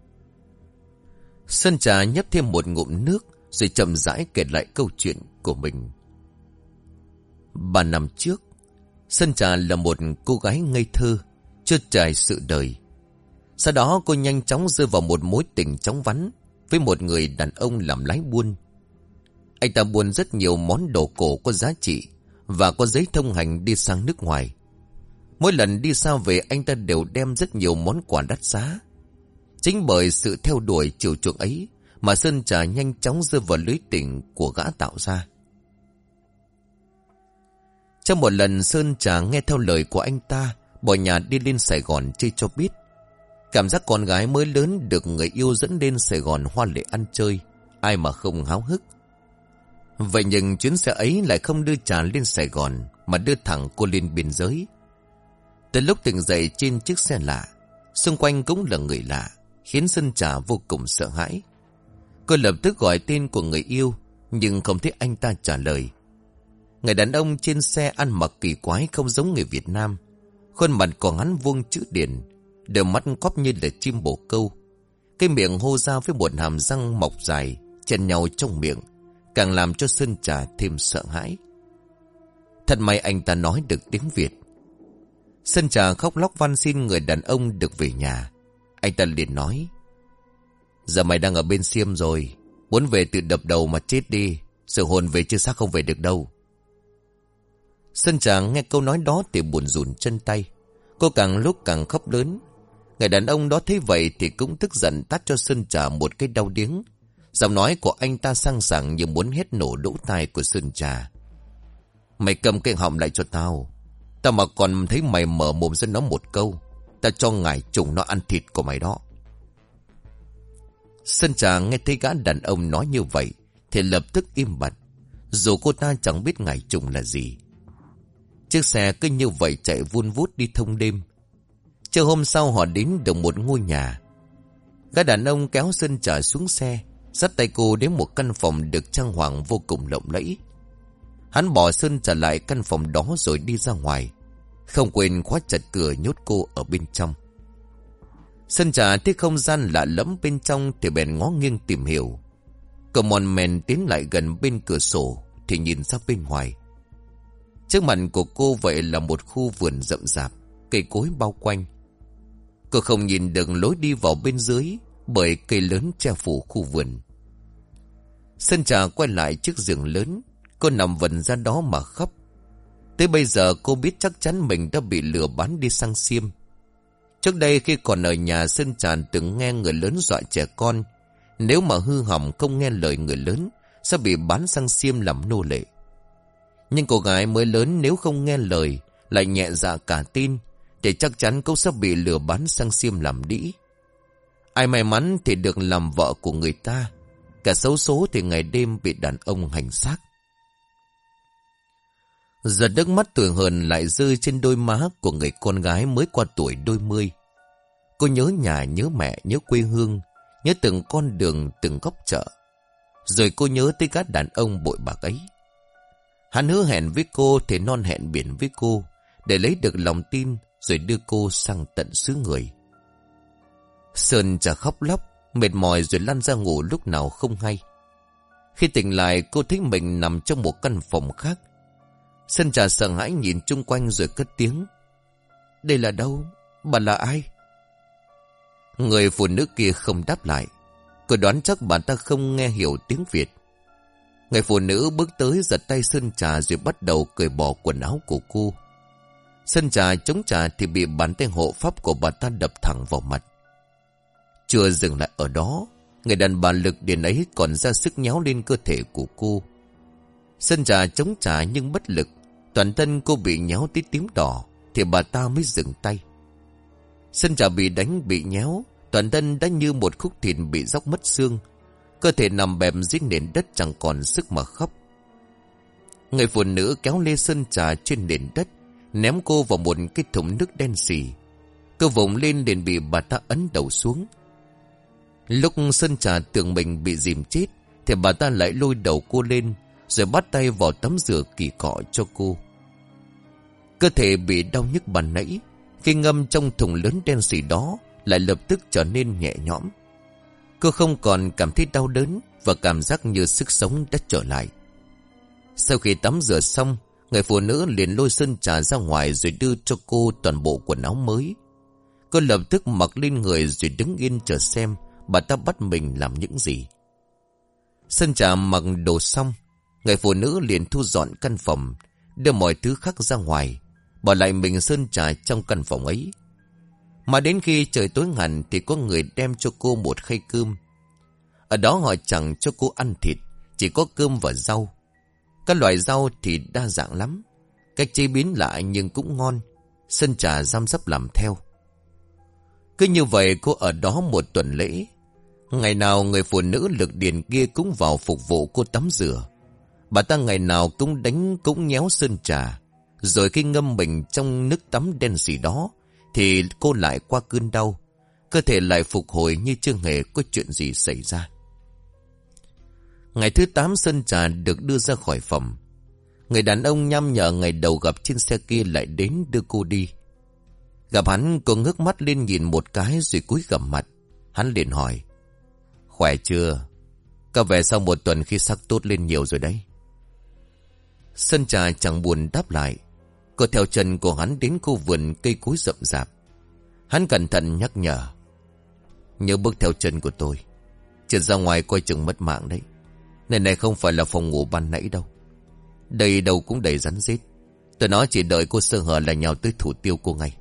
Sơn Trà nhấp thêm một ngụm nước rồi chậm rãi kể lại câu chuyện của mình. Ba năm trước, Sơn Trà là một cô gái ngây thơ, chưa trải sự đời. Sau đó cô nhanh chóng rơi vào một mối tình chóng vánh với một người đàn ông làm lái buôn. Anh ta buôn rất nhiều món đồ cổ có giá trị và có giấy thông hành đi sang nước ngoài. Mỗi lần đi xa về anh ta đều đem rất nhiều món quà đắt giá. Chính bởi sự theo đuổi chiều chuộng ấy mà Sơn Trà nhanh chóng rơi vào lưới tình của gã tạo ra. Trong một lần Sơn Trà nghe theo lời của anh ta, bỏ nhà đi lên Sài Gòn chơi cho biết. Cảm giác con gái mới lớn được người yêu dẫn lên Sài Gòn hoa lệ ăn chơi, ai mà không háo hức. Vậy nhưng chuyến xe ấy lại không đưa Trà lên Sài Gòn mà đưa thẳng cô lên biên giới. Từ lúc tỉnh dậy trên chiếc xe lạ, xung quanh cũng là người lạ, khiến Sơn Trà vô cùng sợ hãi. Cô lập tức gọi tên của người yêu, nhưng không thấy anh ta trả lời. Người đàn ông trên xe ăn mặc kỳ quái không giống người Việt Nam. Khuôn mặt còn ngắn vuông chữ điển, đôi mắt cóp như là chim bồ câu. Cái miệng hô ra với một hàm răng mọc dài, chen nhau trong miệng, càng làm cho Sơn Trà thêm sợ hãi. Thật may anh ta nói được tiếng Việt. Sơn Trà khóc lóc van xin người đàn ông được về nhà. Anh ta liền nói. Giờ mày đang ở bên Xiêm rồi, muốn về tự đập đầu mà chết đi, sự hồn về chứ xác không về được đâu. Sơn Trà nghe câu nói đó thì buồn rùn chân tay. Cô càng lúc càng khóc lớn. Người đàn ông đó thấy vậy thì cũng tức giận tát cho Sơn Trà một cái đau điếng. Giọng nói của anh ta sang sảng như muốn hét nổ lỗ tai của Sơn Trà. Mày cầm cái họng lại cho tao. Tao mà còn thấy mày mở mồm ra nó một câu, tao cho ngải trùng nó ăn thịt của mày đó. Sơn Trà nghe thấy gã đàn ông nói như vậy thì lập tức im bặt, dù cô ta chẳng biết ngải trùng là gì. Chiếc xe cứ như vậy chạy vun vút đi thông đêm. Trưa hôm sau họ đến được một ngôi nhà. Gã đàn ông kéo Sơn Trà xuống xe, dắt tay cô đến một căn phòng được trang hoàng vô cùng lộng lẫy. Hắn bỏ Sơn Trà lại căn phòng đó rồi đi ra ngoài, không quên khóa chặt cửa nhốt cô ở bên trong. Sơn Trà thấy không gian lạ lẫm bên trong thì bèn ngó nghiêng tìm hiểu. Cậu mòn mèn tiến lại gần bên cửa sổ thì nhìn ra bên ngoài. Trước mặt của cô vậy là một khu vườn rậm rạp, cây cối bao quanh. Cô không nhìn được lối đi vào bên dưới bởi cây lớn che phủ khu vườn. Sơn Trà quay lại chiếc giường lớn, cô nằm vần ra đó mà khóc. Tới bây giờ cô biết chắc chắn mình đã bị lừa bán đi sang Xiêm. Trước đây khi còn ở nhà, Sơn Trà từng nghe người lớn dọa trẻ con, nếu mà hư hỏng không nghe lời người lớn sẽ bị bán sang Xiêm làm nô lệ. Nhưng cô gái mới lớn nếu không nghe lời, lại nhẹ dạ cả tin, thì chắc chắn cô sẽ bị lừa bán sang Xiêm làm đĩ. Ai may mắn thì được làm vợ của người ta, cả xấu số thì ngày đêm bị đàn ông hành xác. Giọt nước mắt tuổi hờn lại rơi trên đôi má của người con gái mới qua tuổi đôi mươi. Cô nhớ nhà, nhớ mẹ, nhớ quê hương, nhớ từng con đường, từng góc chợ. Rồi cô nhớ tới các đàn ông bội bạc ấy. Hắn hứa hẹn với cô thể non hẹn biển với cô, để lấy được lòng tin rồi đưa cô sang tận xứ người. Sơn Trà khóc lóc, mệt mỏi rồi lăn ra ngủ lúc nào không hay. Khi tỉnh lại cô thấy mình nằm trong một căn phòng khác. Sơn Trà sợ hãi nhìn chung quanh rồi cất tiếng. Đây là đâu? Bà là ai? Người phụ nữ kia không đáp lại. Cô đoán chắc bà ta không nghe hiểu tiếng Việt. Người phụ nữ bước tới giật tay Sơn Trà rồi bắt đầu cởi bỏ quần áo của cô. Sơn Trà chống trả thì bị bàn tay hộ pháp của bà ta đập thẳng vào mặt. Chưa dừng lại ở đó, người đàn bà lực điền ấy còn ra sức nhéo lên cơ thể của cô. Sơn Trà chống trả nhưng bất lực, toàn thân cô bị nhéo tí tím đỏ thì bà ta mới dừng tay. Sơn Trà bị đánh bị nhéo, toàn thân đã như một khúc thịt bị róc mất xương, cơ thể nằm bẹp dưới nền đất chẳng còn sức mà khóc. Người phụ nữ kéo lê Sơn Trà trên nền đất, ném cô vào một cái thùng nước đen xì. Cô vùng lên liền bị bà ta ấn đầu xuống. Lúc Sơn Trà tưởng mình bị dìm chết thì bà ta lại lôi đầu cô lên rồi bắt tay vào tắm rửa kỳ cọ cho cô. Cơ thể bị đau nhức ban nãy khi ngâm trong thùng lớn đen xì đó lại lập tức trở nên nhẹ nhõm. Cô không còn cảm thấy đau đớn và cảm giác như sức sống đã trở lại. Sau khi tắm rửa xong, người phụ nữ liền lôi Sơn Trà ra ngoài rồi đưa cho cô toàn bộ quần áo mới. Cô lập tức mặc lên người rồi đứng yên chờ xem bà ta bắt mình làm những gì. Sơn Trà mặc đồ xong, người phụ nữ liền thu dọn căn phòng, đưa mọi thứ khác ra ngoài, bỏ lại mình Sơn Trà trong căn phòng ấy. Mà đến khi trời tối hẳn thì có người đem cho cô một khay cơm. Ở đó họ chẳng cho cô ăn thịt, chỉ có cơm và rau. Các loại rau thì đa dạng lắm, cách chế biến lạ nhưng cũng ngon. Sơn Trà giam sắp làm theo. Cứ như vậy cô ở đó một tuần lễ. Ngày nào người phụ nữ lực điền kia cũng vào phục vụ cô tắm rửa. Bà ta ngày nào cũng đánh cũng nhéo Sơn Trà. Rồi khi ngâm mình trong nước tắm đen xì đó thì cô lại qua cơn đau, cơ thể lại phục hồi như chưa hề có chuyện gì xảy ra. Ngày thứ tám Sơn Trà được đưa ra khỏi phòng. Người đàn ông nhăm nhở ngày đầu gặp trên xe kia lại đến đưa cô đi. Gặp hắn cô ngước mắt lên nhìn một cái rồi cúi gằm mặt. Hắn liền hỏi: Khỏe chưa? Có vẻ sau một tuần khi sắc tốt lên nhiều rồi đấy. Sơn Trà chẳng buồn đáp lại. Cô theo chân của hắn đến khu vườn cây cối rậm rạp. Hắn cẩn thận nhắc nhở: Nhớ bước theo chân của tôi, trượt ra ngoài coi chừng mất mạng đấy. Nơi này không phải là phòng ngủ ban nãy đâu. Đây đâu cũng đầy rắn rết. Tôi nói chỉ đợi cô sơ hở là nhào tới thủ tiêu cô ngay.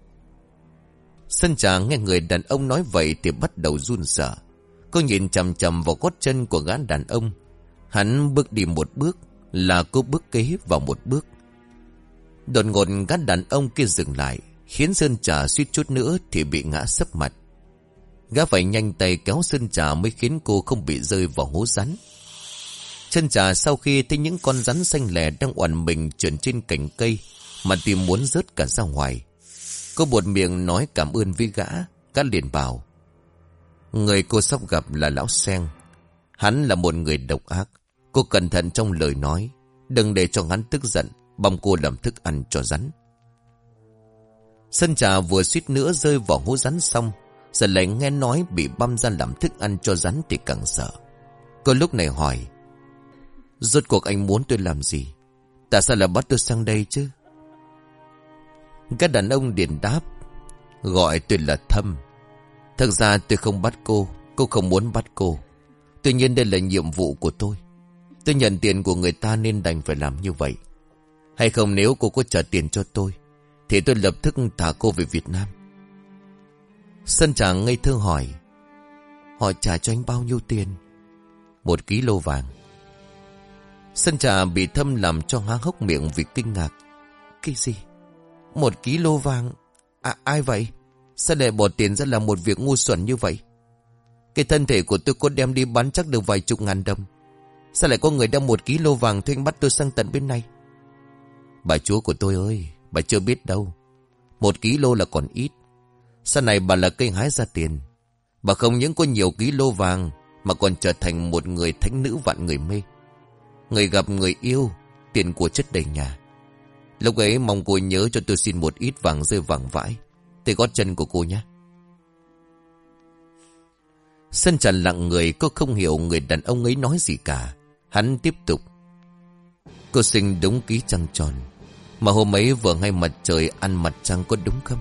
Sơn Trà nghe người đàn ông nói vậy thì bắt đầu run sợ. Cô nhìn chằm chằm vào gót chân của gã đàn ông. Hắn bước đi một bước là cô bước kế vào một bước. Đột ngột gã đàn ông kia dừng lại, khiến Sơn Trà suýt chút nữa thì bị ngã sấp mặt. Gã phải nhanh tay kéo Sơn Trà mới khiến cô không bị rơi vào hố rắn. Sơn Trà sau khi thấy những con rắn xanh lè đang oằn mình trườn trên cành cây mà tìm muốn rớt cả ra ngoài. Cô buột miệng nói cảm ơn với gã. Gã liền bảo: Người cô sắp gặp là lão Sen. Hắn là một người độc ác. Cô cẩn thận trong lời nói, đừng để cho hắn tức giận băm cô làm thức ăn cho rắn. Sơn Trà vừa suýt nữa rơi vào hố rắn xong, giờ lại nghe nói bị băm ra làm thức ăn cho rắn thì càng sợ. Cô lúc này hỏi: Rốt cuộc anh muốn tôi làm gì? Tại sao lại bắt tôi sang đây chứ? Các đàn ông liền đáp: Gọi tôi là Thâm. Thực ra tôi không bắt cô, cô không muốn bắt cô. Tuy nhiên đây là nhiệm vụ của tôi. Tôi nhận tiền của người ta nên đành phải làm như vậy. Hay không, nếu cô có trả tiền cho tôi thì tôi lập tức thả cô về Việt Nam. Sơn Trà ngây thơ hỏi: Họ trả cho anh bao nhiêu tiền? Một ký lô vàng. Sơn Trà bị Thâm làm cho há hốc miệng vì kinh ngạc. Cái gì? Một ký lô vàng? À, ai vậy? Sao lại bỏ tiền ra làm một việc ngu xuẩn như vậy? Cái thân thể của tôi có đem đi bán chắc được vài chục ngàn đồng. Sao lại có người đem một ký lô vàng thuê anh bắt tôi sang tận bên này? Bà chúa của tôi ơi, bà chưa biết đâu. Một ký lô là còn ít. Sau này bà là cây hái ra tiền. Bà không những có nhiều ký lô vàng, mà còn trở thành một người thánh nữ vạn người mê. Người gặp người yêu, tiền của chất đầy nhà. Lúc ấy mong cô nhớ cho tôi xin một ít vàng rơi vàng vãi tới gót chân của cô nhé. Sơn Trà lặng người, cô không hiểu người đàn ông ấy nói gì cả. Hắn tiếp tục. Cô sinh đúng ký trăng tròn, mà hôm ấy vừa ngay mặt trời ăn mặt trăng, có đúng không?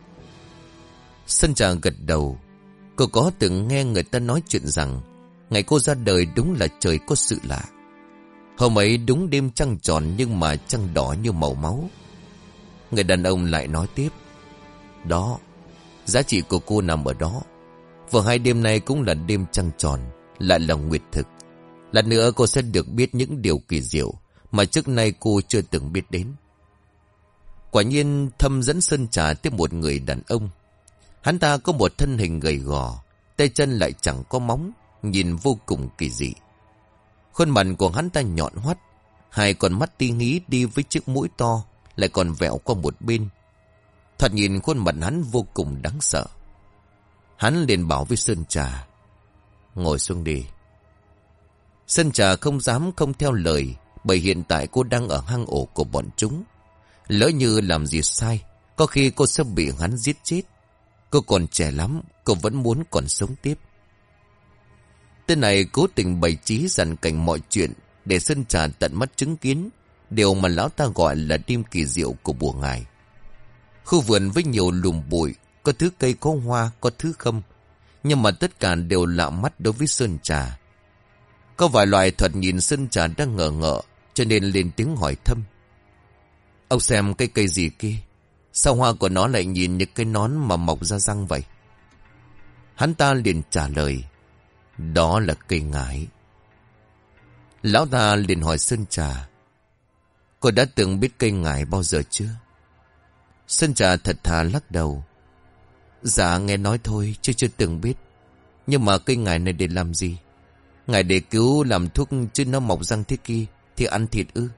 Sơn Trà gật đầu. Cô có từng nghe người ta nói chuyện rằng ngày cô ra đời đúng là trời có sự lạ. Hôm ấy đúng đêm trăng tròn, nhưng mà trăng đỏ như màu máu. Người đàn ông lại nói tiếp. Đó, giá trị của cô nằm ở đó. Vừa hai đêm nay cũng là đêm trăng tròn, lại là nguyệt thực. Lát nữa cô sẽ được biết những điều kỳ diệu mà trước nay cô chưa từng biết đến. Quả nhiên Thâm dẫn Sơn Trà tiếp một người đàn ông. Hắn ta có một thân hình gầy gò, tay chân lại chẳng có móng, nhìn vô cùng kỳ dị. Khuôn mặt của hắn ta nhọn hoắt, hai con mắt ti hí đi với chiếc mũi to, lại còn vẹo qua một bên. Thoạt nhìn khuôn mặt hắn vô cùng đáng sợ. Hắn liền bảo với Sơn Trà, ngồi xuống đi. Sơn Trà không dám không theo lời, bởi hiện tại cô đang ở hang ổ của bọn chúng. Lỡ như làm gì sai, có khi cô sẽ bị hắn giết chết. Cô còn trẻ lắm, cô vẫn muốn còn sống tiếp. Tên này cố tình bày trí dàn cảnh mọi chuyện để Sơn Trà tận mắt chứng kiến điều mà lão ta gọi là đêm kỳ diệu của bùa ngải. Khu vườn với nhiều lùm bụi, có thứ cây có hoa, có thứ không, nhưng mà tất cả đều lạ mắt đối với Sơn Trà. Có vài loài thoạt nhìn Sơn Trà đang ngờ ngợ, cho nên lên tiếng hỏi thăm. Ông xem cây cây gì kia, sao hoa của nó lại nhìn như cái nón mà mọc ra răng vậy? Hắn ta liền trả lời, đó là cây ngải. Lão ta liền hỏi Sơn Trà, cô đã từng biết cây ngải bao giờ chưa? Sơn Trà thật thà lắc đầu. Dạ nghe nói thôi, chứ chưa từng biết. Nhưng mà cây ngải này để làm gì? Ngải để cứu làm thuốc, chứ nó mọc răng thế kia thì ăn thịt ư?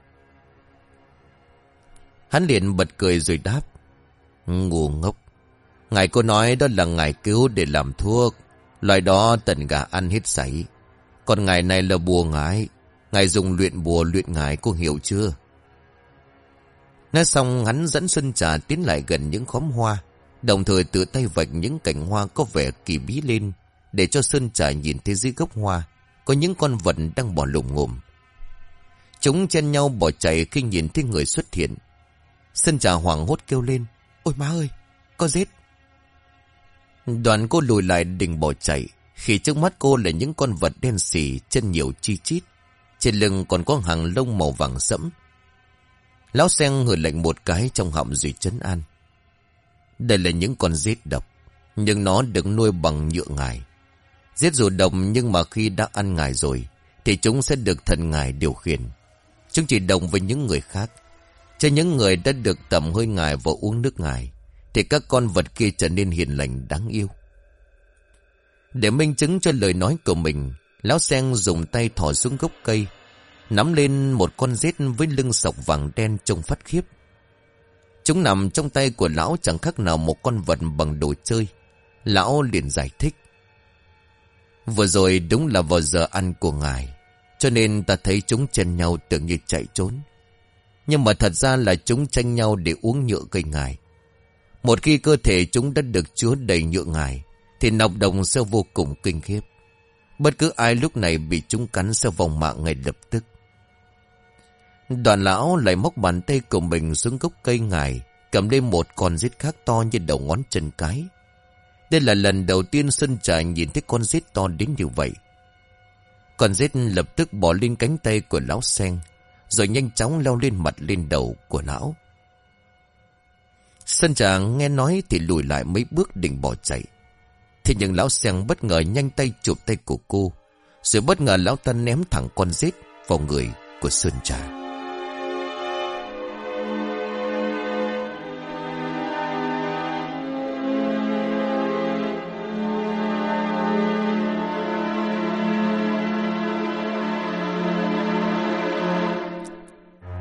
Hắn liền bật cười rồi đáp, ngu ngốc. Ngài cô nói đó là ngải cứu để làm thuốc. Loài đó tần gà ăn hết sảy. Còn ngải này là bùa ngải. Ngài dùng luyện bùa luyện ngải, cô hiểu chưa? Nói xong hắn dẫn Sơn Trà tiến lại gần những khóm hoa, đồng thời tự tay vạch những cành hoa có vẻ kỳ bí lên, để cho Sơn Trà nhìn thấy dưới gốc hoa có những con vật đang bò lồm ngồm. Chúng chen nhau bỏ chạy khi nhìn thấy người xuất hiện. Sơn Trà hoảng hốt kêu lên, ôi má ơi, có rết. Đoàn cô lùi lại định bỏ chạy, khi trước mắt cô là những con vật đen xì, chân nhiều chi chít, trên lưng còn có hàng lông màu vàng sẫm. Lão Sen hừ lạnh một cái trong họng rồi trấn an. Đây là những con rết độc, nhưng nó được nuôi bằng nhựa ngải. Rết dù độc, nhưng mà khi đã ăn ngải rồi thì chúng sẽ được thần ngải điều khiển. Chúng chỉ đồng với những người khác. Cho những người đã được tẩm hơi ngải và uống nước ngải thì các con vật kia trở nên hiền lành đáng yêu. Để minh chứng cho lời nói của mình, lão Sen dùng tay thò xuống gốc cây, nắm lên một con rết với lưng sọc vàng đen trông phát khiếp. Chúng nằm trong tay của lão chẳng khác nào một con vật bằng đồ chơi. Lão liền giải thích, vừa rồi đúng là vào giờ ăn của ngài, cho nên ta thấy chúng chen nhau tưởng như chạy trốn. Nhưng mà thật ra là chúng tranh nhau để uống nhựa cây ngải. Một khi cơ thể chúng đã được chứa đầy nhựa ngải thì nọc độc sẽ vô cùng kinh khiếp. Bất cứ ai lúc này bị chúng cắn sẽ vong mạng ngay lập tức. Đoàn lão lại móc bàn tay của mình xuống gốc cây ngải, cầm lên một con rết khác to như đầu ngón chân cái. Đây là lần đầu tiên Sơn Trà nhìn thấy con rết to đến như vậy. Con rết lập tức bò lên cánh tay của lão Sen, rồi nhanh chóng leo lên mặt lên đầu của lão. Sơn Trà nghe nói thì lùi lại mấy bước định bỏ chạy. Thế nhưng lão Sen bất ngờ nhanh tay chụp tay của cô, rồi bất ngờ lão ta ném thẳng con rết vào người của Sơn Trà.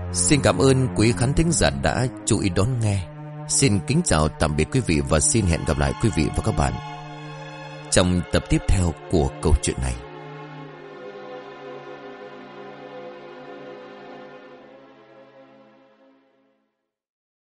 Xin cảm ơn quý khán thính giả đã chú ý đón nghe. Xin kính chào tạm biệt quý vị và xin hẹn gặp lại quý vị và các bạn trong tập tiếp theo của câu chuyện này.